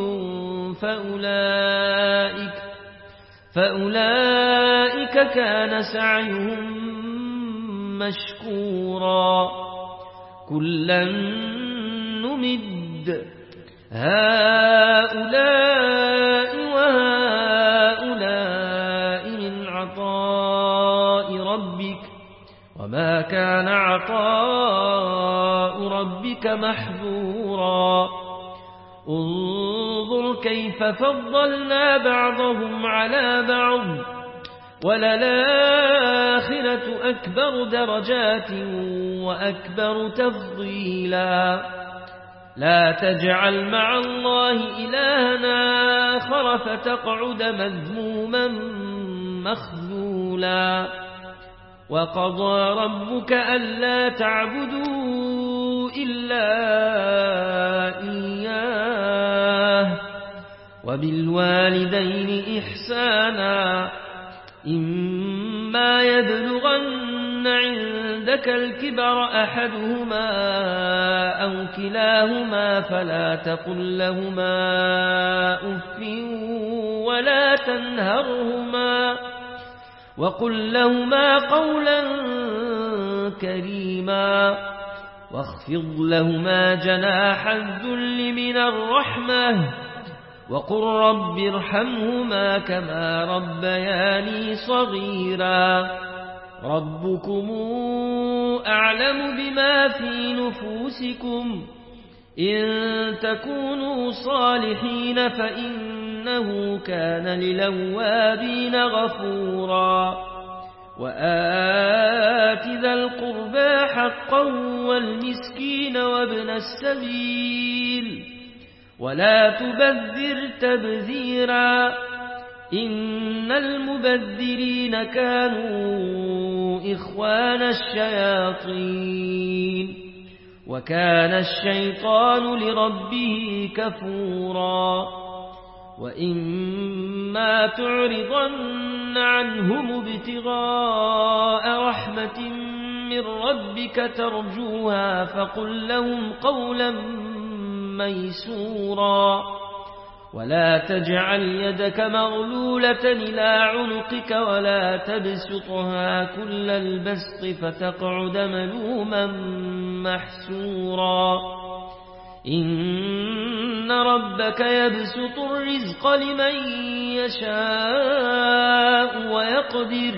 فأولئك, فأولئك كان سعيهم مشكورا كلا نمد هؤلاء وهؤلاء من عطاء ربك وما كان عطاء ربك محظورا انظر كيف فضلنا بعضهم على بعض وللآخرة أكبر درجات وأكبر تفضيلا لا تجعل مع الله إلهنا آخر فتقعد مذموما مخذولا وقضى ربك ألا تعبدوا إلا إياه وبالوالدين إحسانا إما يبلغن عندك الكبر أحدهما أو كلاهما فلا تقل لهما أف ولا تنهرهما وقل لهما قولا كريما واخفض لهما جناح الذل من الرحمة وقل رب ارحمهما كما ربياني صغيرا ربكم أعلم بما في نفوسكم إن تكونوا صالحين فإنه كان للأوابين غفورا وآت ذا القربى حقا والمسكين وابن السبيل ولا تبذر تبذيرا إن المبذرين كانوا إخوان الشياطين وكان الشيطان لربه كفورا وإما تعرضن عنهم ابتغاء رحمة من ربك ترجوها فقل لهم قولا ميسورا ولا تجعل يدك مغلولة إلى عنقك ولا تبسطها كل البسط فتقعد ملوما محسورا إن ربك يبسط الرزق لمن يشاء ويقدر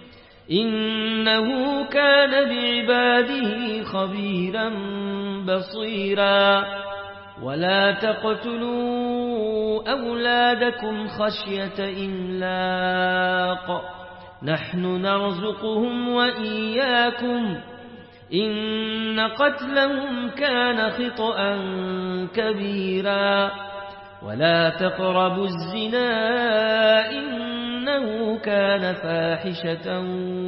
إنه كان بعباده خبيرا بصيرا ولا تقتلوا أولادكم خشية إملاق نحن نرزقهم وإياكم إن قتلهم كان خطأ كبيرا ولا تقربوا الزنا إنه كان فاحشة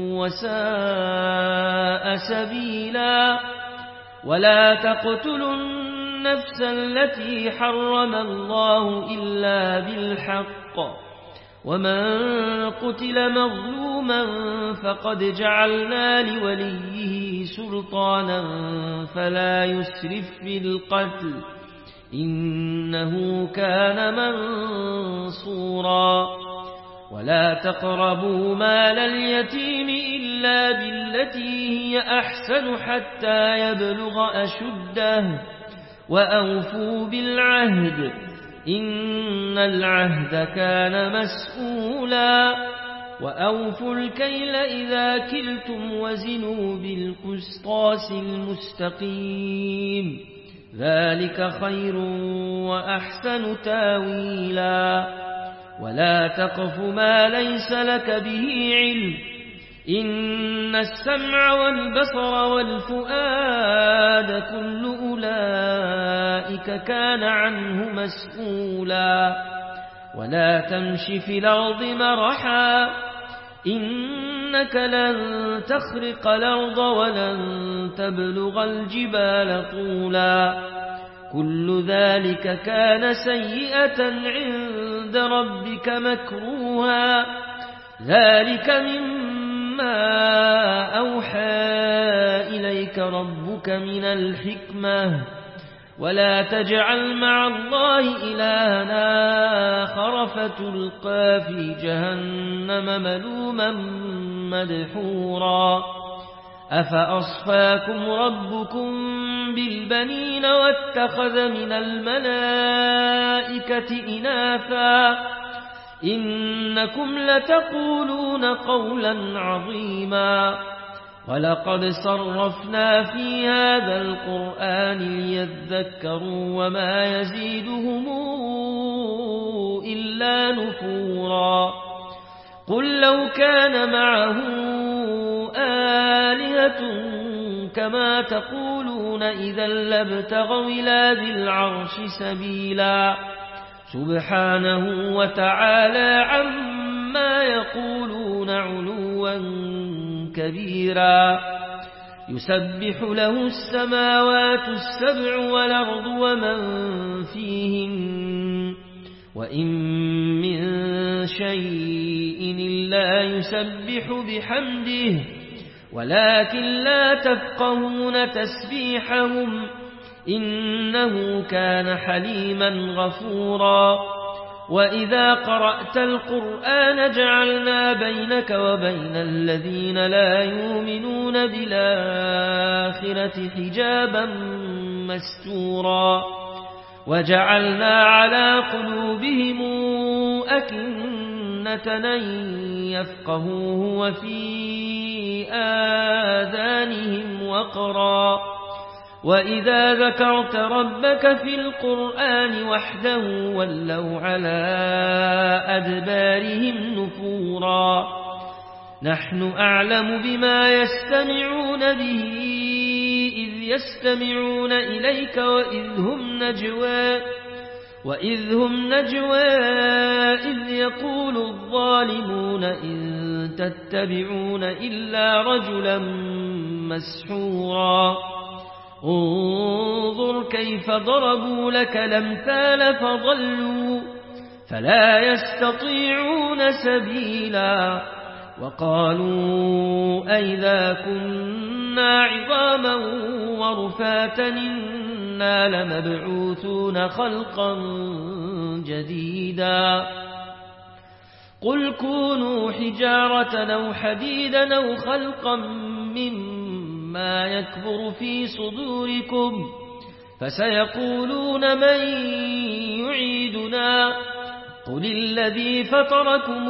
وساء سبيلا ولا تقتلوا النفس التي حرم الله إلا بالحق ومن قتل مظلوما فقد جعلنا لوليه سلطانا فلا يسرف في القتل إنه كان منصورا ولا تقربوا مال اليتيم إلا بالتي هي أحسن حتى يبلغ أشده وأوفوا بالعهد إن العهد كان مسؤولا وأوفوا الكيل إذا كلتم وزنوا بالقسطاس المستقيم ذلك خير وأحسن تاويلا ولا تقف ما ليس لك به علم إن السمع والبصر والفؤاد كل أولئك كان عنه مسؤولا ولا تمش في الأرض مرحا إنك لن تخرق الأرض ولن تبلغ الجبال طولا كل ذلك كان سيئة عند ربك مكروها ذلك مما أوحى إليك ربك من الحكمة ولا تجعل مع الله إلها آخر فتلقى في جهنم ملوما مدحورا أفأصفاكم ربكم بالبنين واتخذ من الملائكة إناثا إنكم لتقولون قولا عظيما ولقد صرفنا في هذا القرآن ليذكروا وما يزيدهم إلا نفورا قل لو كان معه آلهة كما تقولون إذا لابتغوا إلى ذي العرش سبيلا سبحانه وتعالى عما يقولون علوا كبيرا يسبح له السماوات السبع والأرض ومن فيهن وإن من شيء إلا يسبح بحمده ولكن لا تفقهون تسبيحهم إنه كان حليما غفورا وإذا قرأت القرآن جعلنا بينك وبين الذين لا يؤمنون بالآخرة حجابا مستورا وجعلنا على قلوبهم أكنة أن يفقهوه وفي آذانهم وقرا وإذا ذكرت ربك في القرآن وحده ولوا على أدبارهم نفورا نحن أعلم بما يستمعون به إذ يستمعون إليك وإذ هم نجوى وإذ هم نجوى إذ يقول الظالمون إن تتبعون إلا رجلا مسحورا انظر كيف ضربوا لك الأمثال فضلوا فلا يستطيعون سبيلا وقالوا أئذا كنا عظاما ورفاتا إنا لمبعوثون خلقا جديدا قل كونوا حجارة أو حديدا أو خلقا مما يكبر في صدوركم فسيقولون من يعيدنا قل الذي فطركم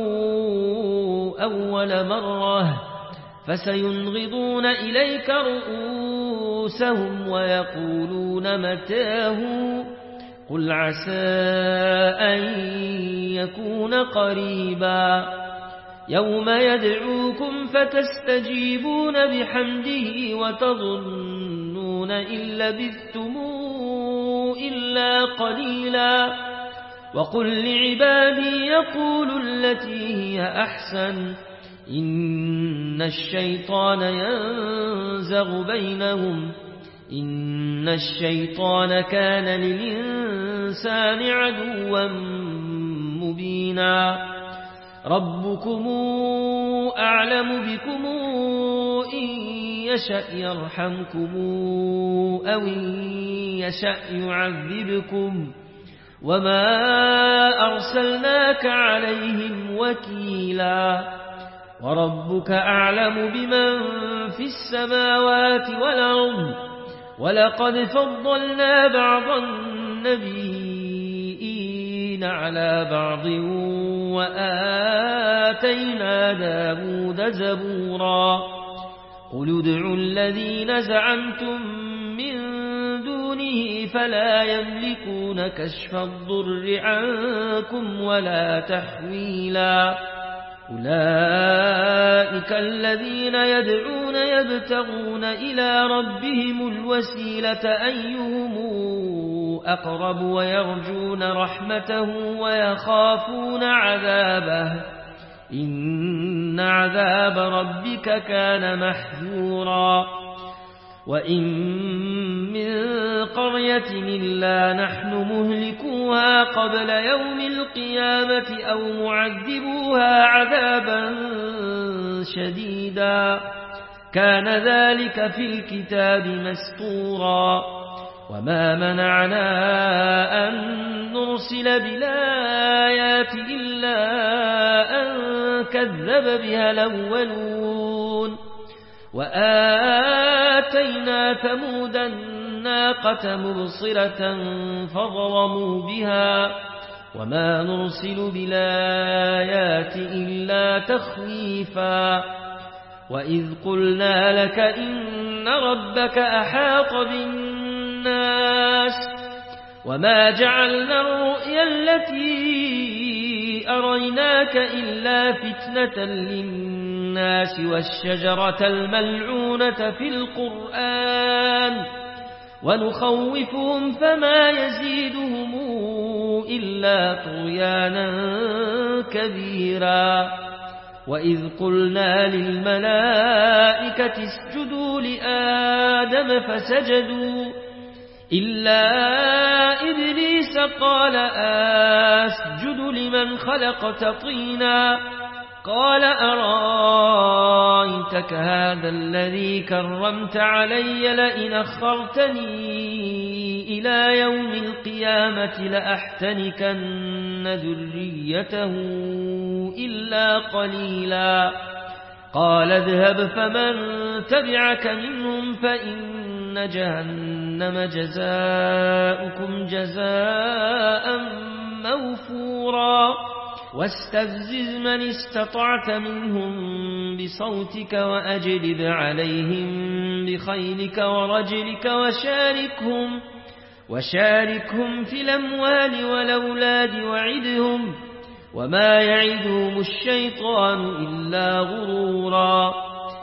أول مرة فسينغضون إليك رؤوسهم ويقولون متاه قل عسى أن يكون قريبا يوم يدعوكم فتستجيبون بحمده وتظنون إن لبثتم إلا قليلا وقل لعبادي يقولوا التي هي أحسن إن الشيطان ينزغ بينهم إن الشيطان كان للإنسان عدوا مبينا ربكم أعلم بكم إن يشأ يرحمكم أو إن يشأ يعذبكم وما أرسلناك عليهم وكيلا وربك أعلم بمن في السماوات والأرض ولقد فضلنا بعض النبيين على بعض وآتينا داود زبورا قل ادعوا الذين زعمتم من دونه فلا يملكون كشف الضر عنكم ولا تحويلا أولئك الذين يدعون يبتغون إلى ربهم الوسيلة أيهم أقرب ويرجون رحمته ويخافون عذابه إن عذاب ربك كان محذورا وإن من قرية إلا نحن مهلكوها قبل يوم القيامة أو معذبوها عذابا شديدا كان ذلك في الكتاب مسطورا وما منعنا أن نرسل بالآيات إلا أن كذب بها الأولون وآتينا ثمود الناقة مبصرة فظلموا بها وما نرسل بالآيات إلا تخويفا وإذ قلنا لك إن ربك أحاط بالناس وما جعلنا الرؤيا التي أريناك إلا فتنة للناس والشجرة الملعونة في القرآن ونخوفهم فما يزيدهم إلا طغيانا كبيرا وإذ قلنا للملائكة اسجدوا لآدم فسجدوا إلا إبليس قال أسجد لمن خلقت طينا قال أرأيتك هذا الذي كرمت علي لئن أخرتني إلى يوم القيامة لأحتنكن ذريته إلا قليلا قال اذهب فمن تبعك منهم فإن جهنم جزاؤكم جزاء موفورا واستفزز من استطعت منهم بصوتك وأجلب عليهم بخيلك ورجلك وشاركهم وشاركهم في الأموال والأولاد وعدهم وما يعدهم الشيطان إلا غرورا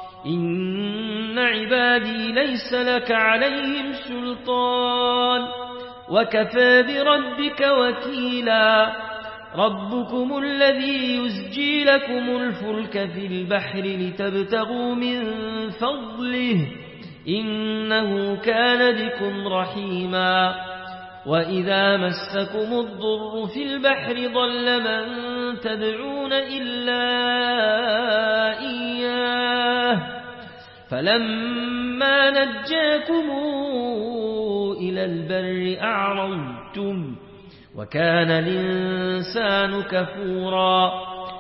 إن عبادي ليس لك عليهم سلطان وكفى بربك وكيلا ربكم الذي يزجي لكم الفلك في البحر لتبتغوا من فضله إنه كان بكم رحيما وإذا مسكم الضر في البحر ضل من تدعون إلا إياه فلما نجاكم إلى البر أعرضتم وكان الإنسان كفورا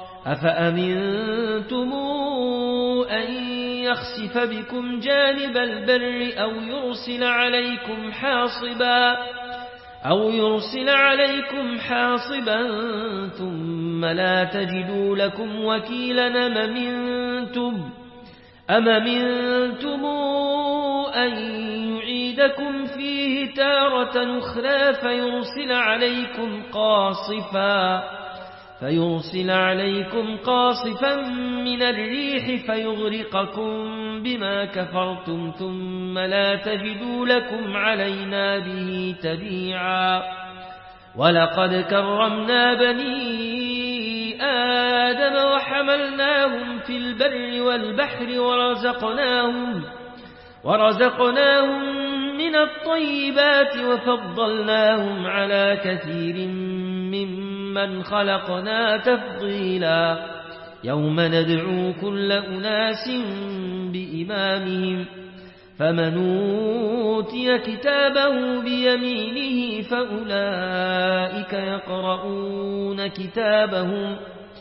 أفأمنتم أن يخسف بكم جانب البر أو يرسل عليكم حاصبا أو يرسل عليكم حاصبا ثم لا تجدوا لكم وكيلا أم منتم أم منتم أن يعيدكم فيه تارة أخرى فيرسل عليكم قاصفا فيرسل عليكم قاصفا من الريح فيغرقكم بما كفرتم ثم لا تجدوا لكم علينا به تبيعا ولقد كرمنا بني آدم وحملناهم في البر والبحر ورزقناهم ورزقناهم من الطيبات وفضلناهم على كثير ممن خلقنا تفضيلا يوم ندعو كل أناس بإمامهم فمن أوتي كتابه بيمينه فأولئك يقرؤون كتابهم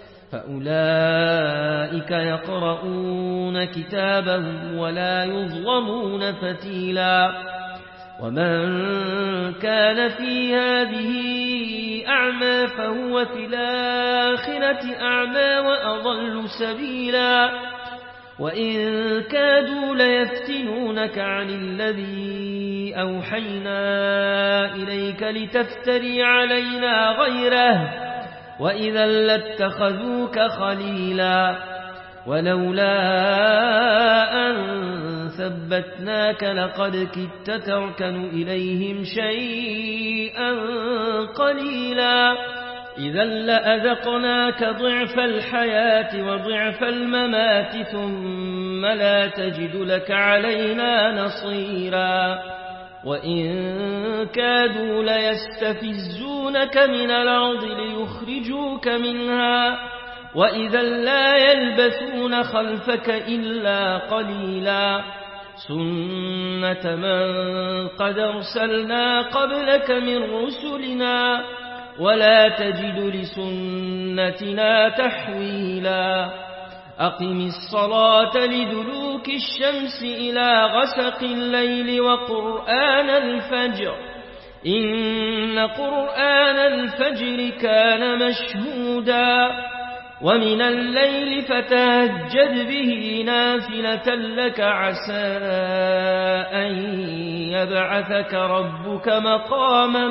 فأولئك يقرؤون كتابهم ولا يظلمون فتيلا ومن كان في هذه أعمى فهو في الآخرة أعمى وأضل سبيلا وإن كادوا ليفتنونك عن الذي أوحينا إليك لتفتري علينا غيره وإذا لاتخذوك خليلا ولولا أن ثبتناك لقد كدت تركن إليهم شيئا قليلا إذا لأذقناك ضعف الحياة وضعف الممات ثم لا تجد لك علينا نصيرا وإن كادوا ليستفزونك من الأرض ليخرجوك منها وإذا لا يلبثون خلفك إلا قليلا سنة من قد أرسلنا قبلك من رسلنا ولا تجد لسنتنا تحويلا أقم الصلاة لدلوك الشمس إلى غسق الليل وقرآن الفجر إن قرآن الفجر كان مشهودا ومن الليل فتهجد به نافلة لك عسى أن يبعثك ربك مقاما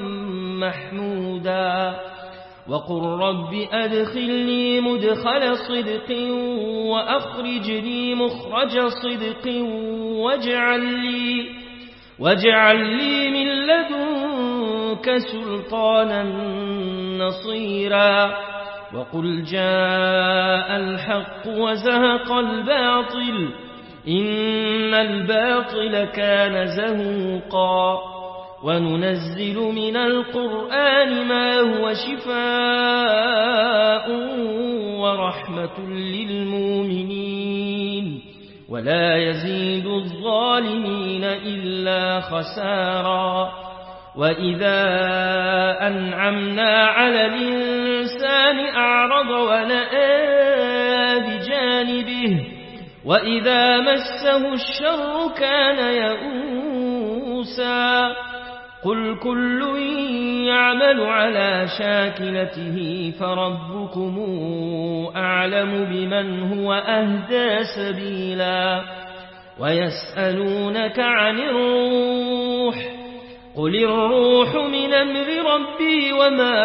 محمودا وقل رب أدخلني مدخل صدق وأخرجني مخرج صدق واجعل لي, واجعل لي من لدنك سلطانا نصيرا وقل جاء الحق وزهق الباطل إن الباطل كان زهوقا وننزل من القرآن ما هو شفاء ورحمة للمؤمنين ولا يزيد الظالمين إلا خسارا وإذا أنعمنا على الإنسان أعرض ونأى بجانبه وإذا مسه الشر كان يئوسا قل كل يعمل على شاكلته فربكم أعلم بمن هو أهدى سبيلا ويسألونك عن الروح قل الروح من أمر ربي وما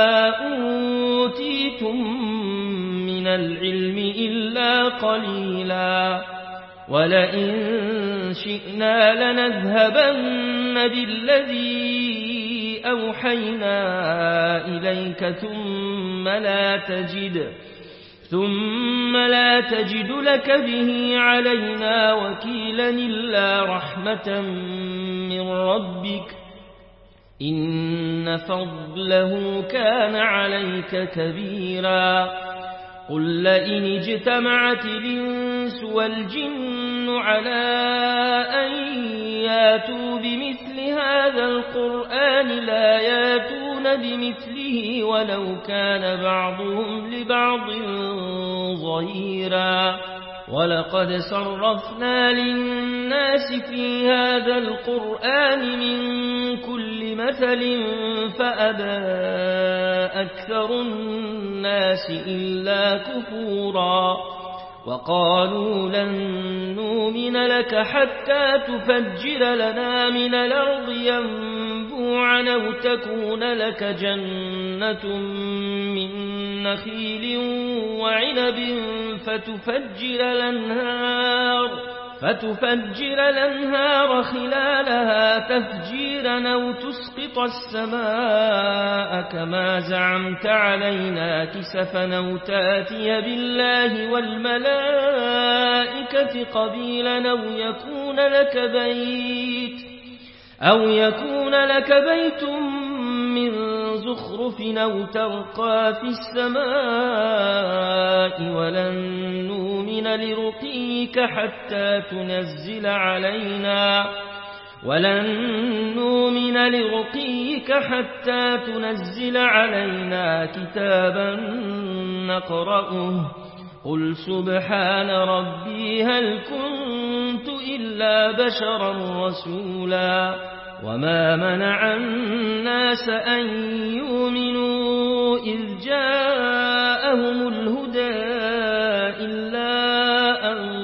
أوتيتم من العلم إلا قليلا ولئن شئنا لنذهبن بالذي أوحينا إليك ثم لا تجد ثم لا تجد لك به علينا وكيلا إلا رحمة من ربك إن فضله كان عليك كبيرا قل لئن اجتمعت الإنس والجن على أن ياتوا بمثل هذا القرآن لا ياتون بمثله ولو كان بعضهم لبعض ظهيرا ولقد صرفنا للناس في هذا القرآن من كل مثل فأبى أكثر الناس إلا كفورا وقالوا لن نؤمن لك حتى تفجر لنا من الأرض ينبوعا أو تكون لك جنة من نخيل وعنب فتفجر الأنهار فتفجر الأنهار خلالها تفجيرا أو تسقط السماء كما زعمت علينا كسفا أو تأتي بالله والملائكة قبيلا أو يكون لك بيت أو يكون لك بيت من زخرف أو ترقى في السماء ولن نؤمن لرقيك حتى تنزل علينا ولن نؤمن لرقيك حتى تنزل علينا كتابا نقرأه قل سبحان ربي هل كنت إلا بشرا رسولا وما منع الناس أن يؤمنوا إذ جاءهم الهدى إلا أن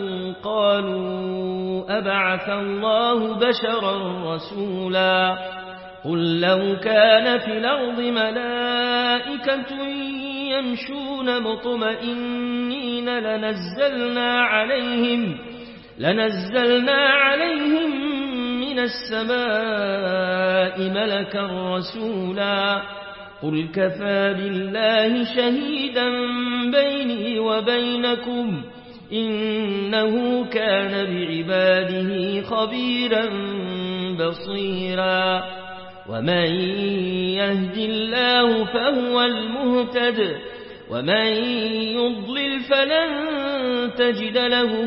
أبعث الله بشرا رسولا قل لو كان في الأرض ملائكة يمشون مطمئنين لنزلنا عليهم لنزلنا عليهم من السماء ملكا رسولا قل كفى بالله شهيدا بيني وبينكم إنه كان بعباده خبيرا بصيرا ومن يهد الله فهو المهتد ومن يضلل فلن تجد لهم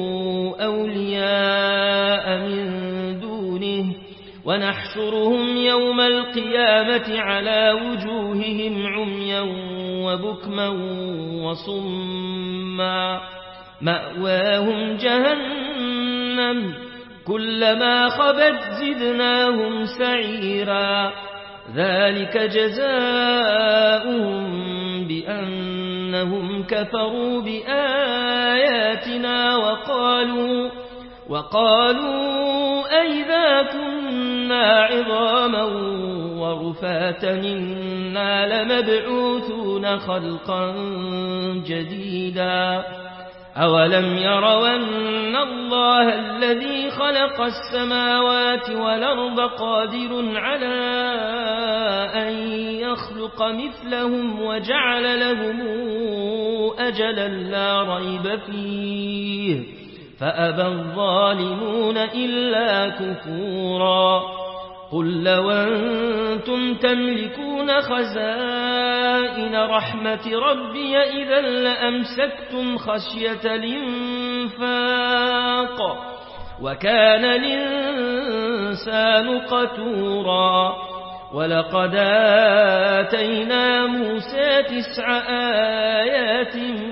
أولياء من دونه ونحشرهم يوم القيامة على وجوههم عميا وبكما وصما مأواهم جهنم كلما خبت زدناهم سعيرا ذلك جزاؤهم بأنهم كفروا بآياتنا وقالوا وقالوا أئذا كنا عظاما ورفاتا إنا لمبعوثون خلقا جديدا أولم يروا أن الله الذي خلق السماوات والأرض قادر على أن يخلق مثلهم وجعل لهم أجلا لا ريب فيه فأبى الظالمون إلا كفورا قل لو أنتم تملكون خزائن رحمة ربي إذا لأمسكتم خشية الإنفاق وكان الإنسان قتورا ولقد آتينا موسى تسع آيات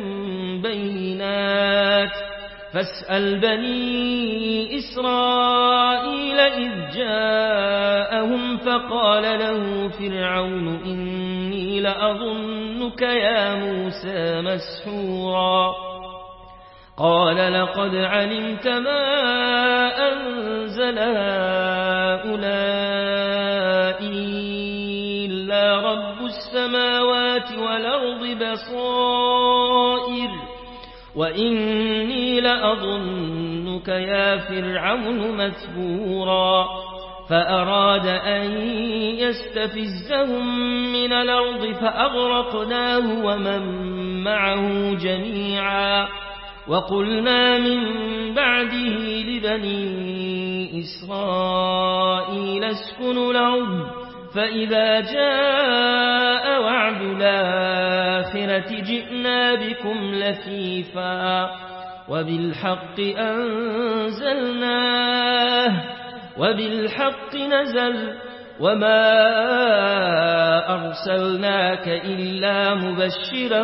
بينات فاسأل بني إسرائيل إذ جاءهم فقال له فرعون إني لأظنك يا موسى مسحورا قال لقد علمت ما أنزل هؤلاء إلا رب السماوات والأرض بصائر وإني لأظنك يا فرعون مثبورا فأراد أن يستفزهم من الأرض فأغرقناه ومن معه جميعا وقلنا من بعده لبني إسرائيل اسكنوا الأرض فإذا جاء وعد الآخرة جئنا بكم لفيفا وبالحق أنزلناه وبالحق نزل وما أرسلناك إلا مبشرا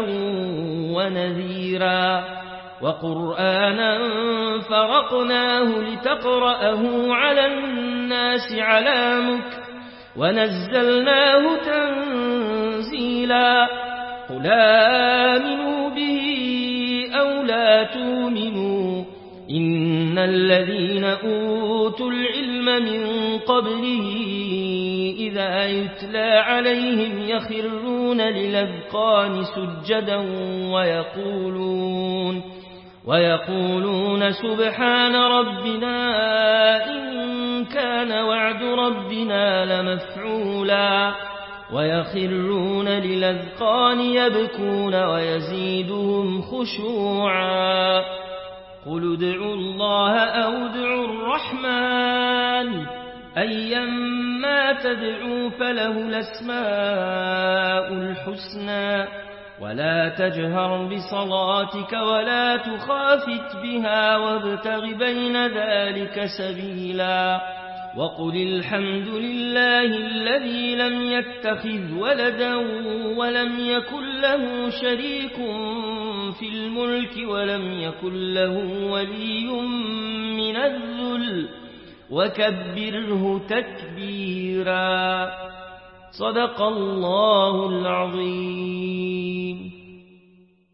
ونذيرا وقرآنا فرقناه لتقرأه على الناس على مكر ونزلناه تنزيلا قل آمنوا به أو لا تؤمنوا إن الذين أوتوا العلم من قبله إذا يتلى عليهم يخرون للأذقان سجدا ويقولون ويقولون سبحان ربنا إن كان وعد ربنا لمفعولا ويخرون للأذقان يبكون ويزيدهم خشوعا قل ادعوا الله أو ادعوا الرحمن أيما تدعوا فله الأسماء الحسنى ولا تجهر بصلاتك ولا تخافت بها وابتغ بين ذلك سبيلا وقل الحمد لله الذي لم يتخذ ولدا ولم يكن له شريك في الملك ولم يكن له ولي من الذل وكبره تكبيرا صدق الله العظيم.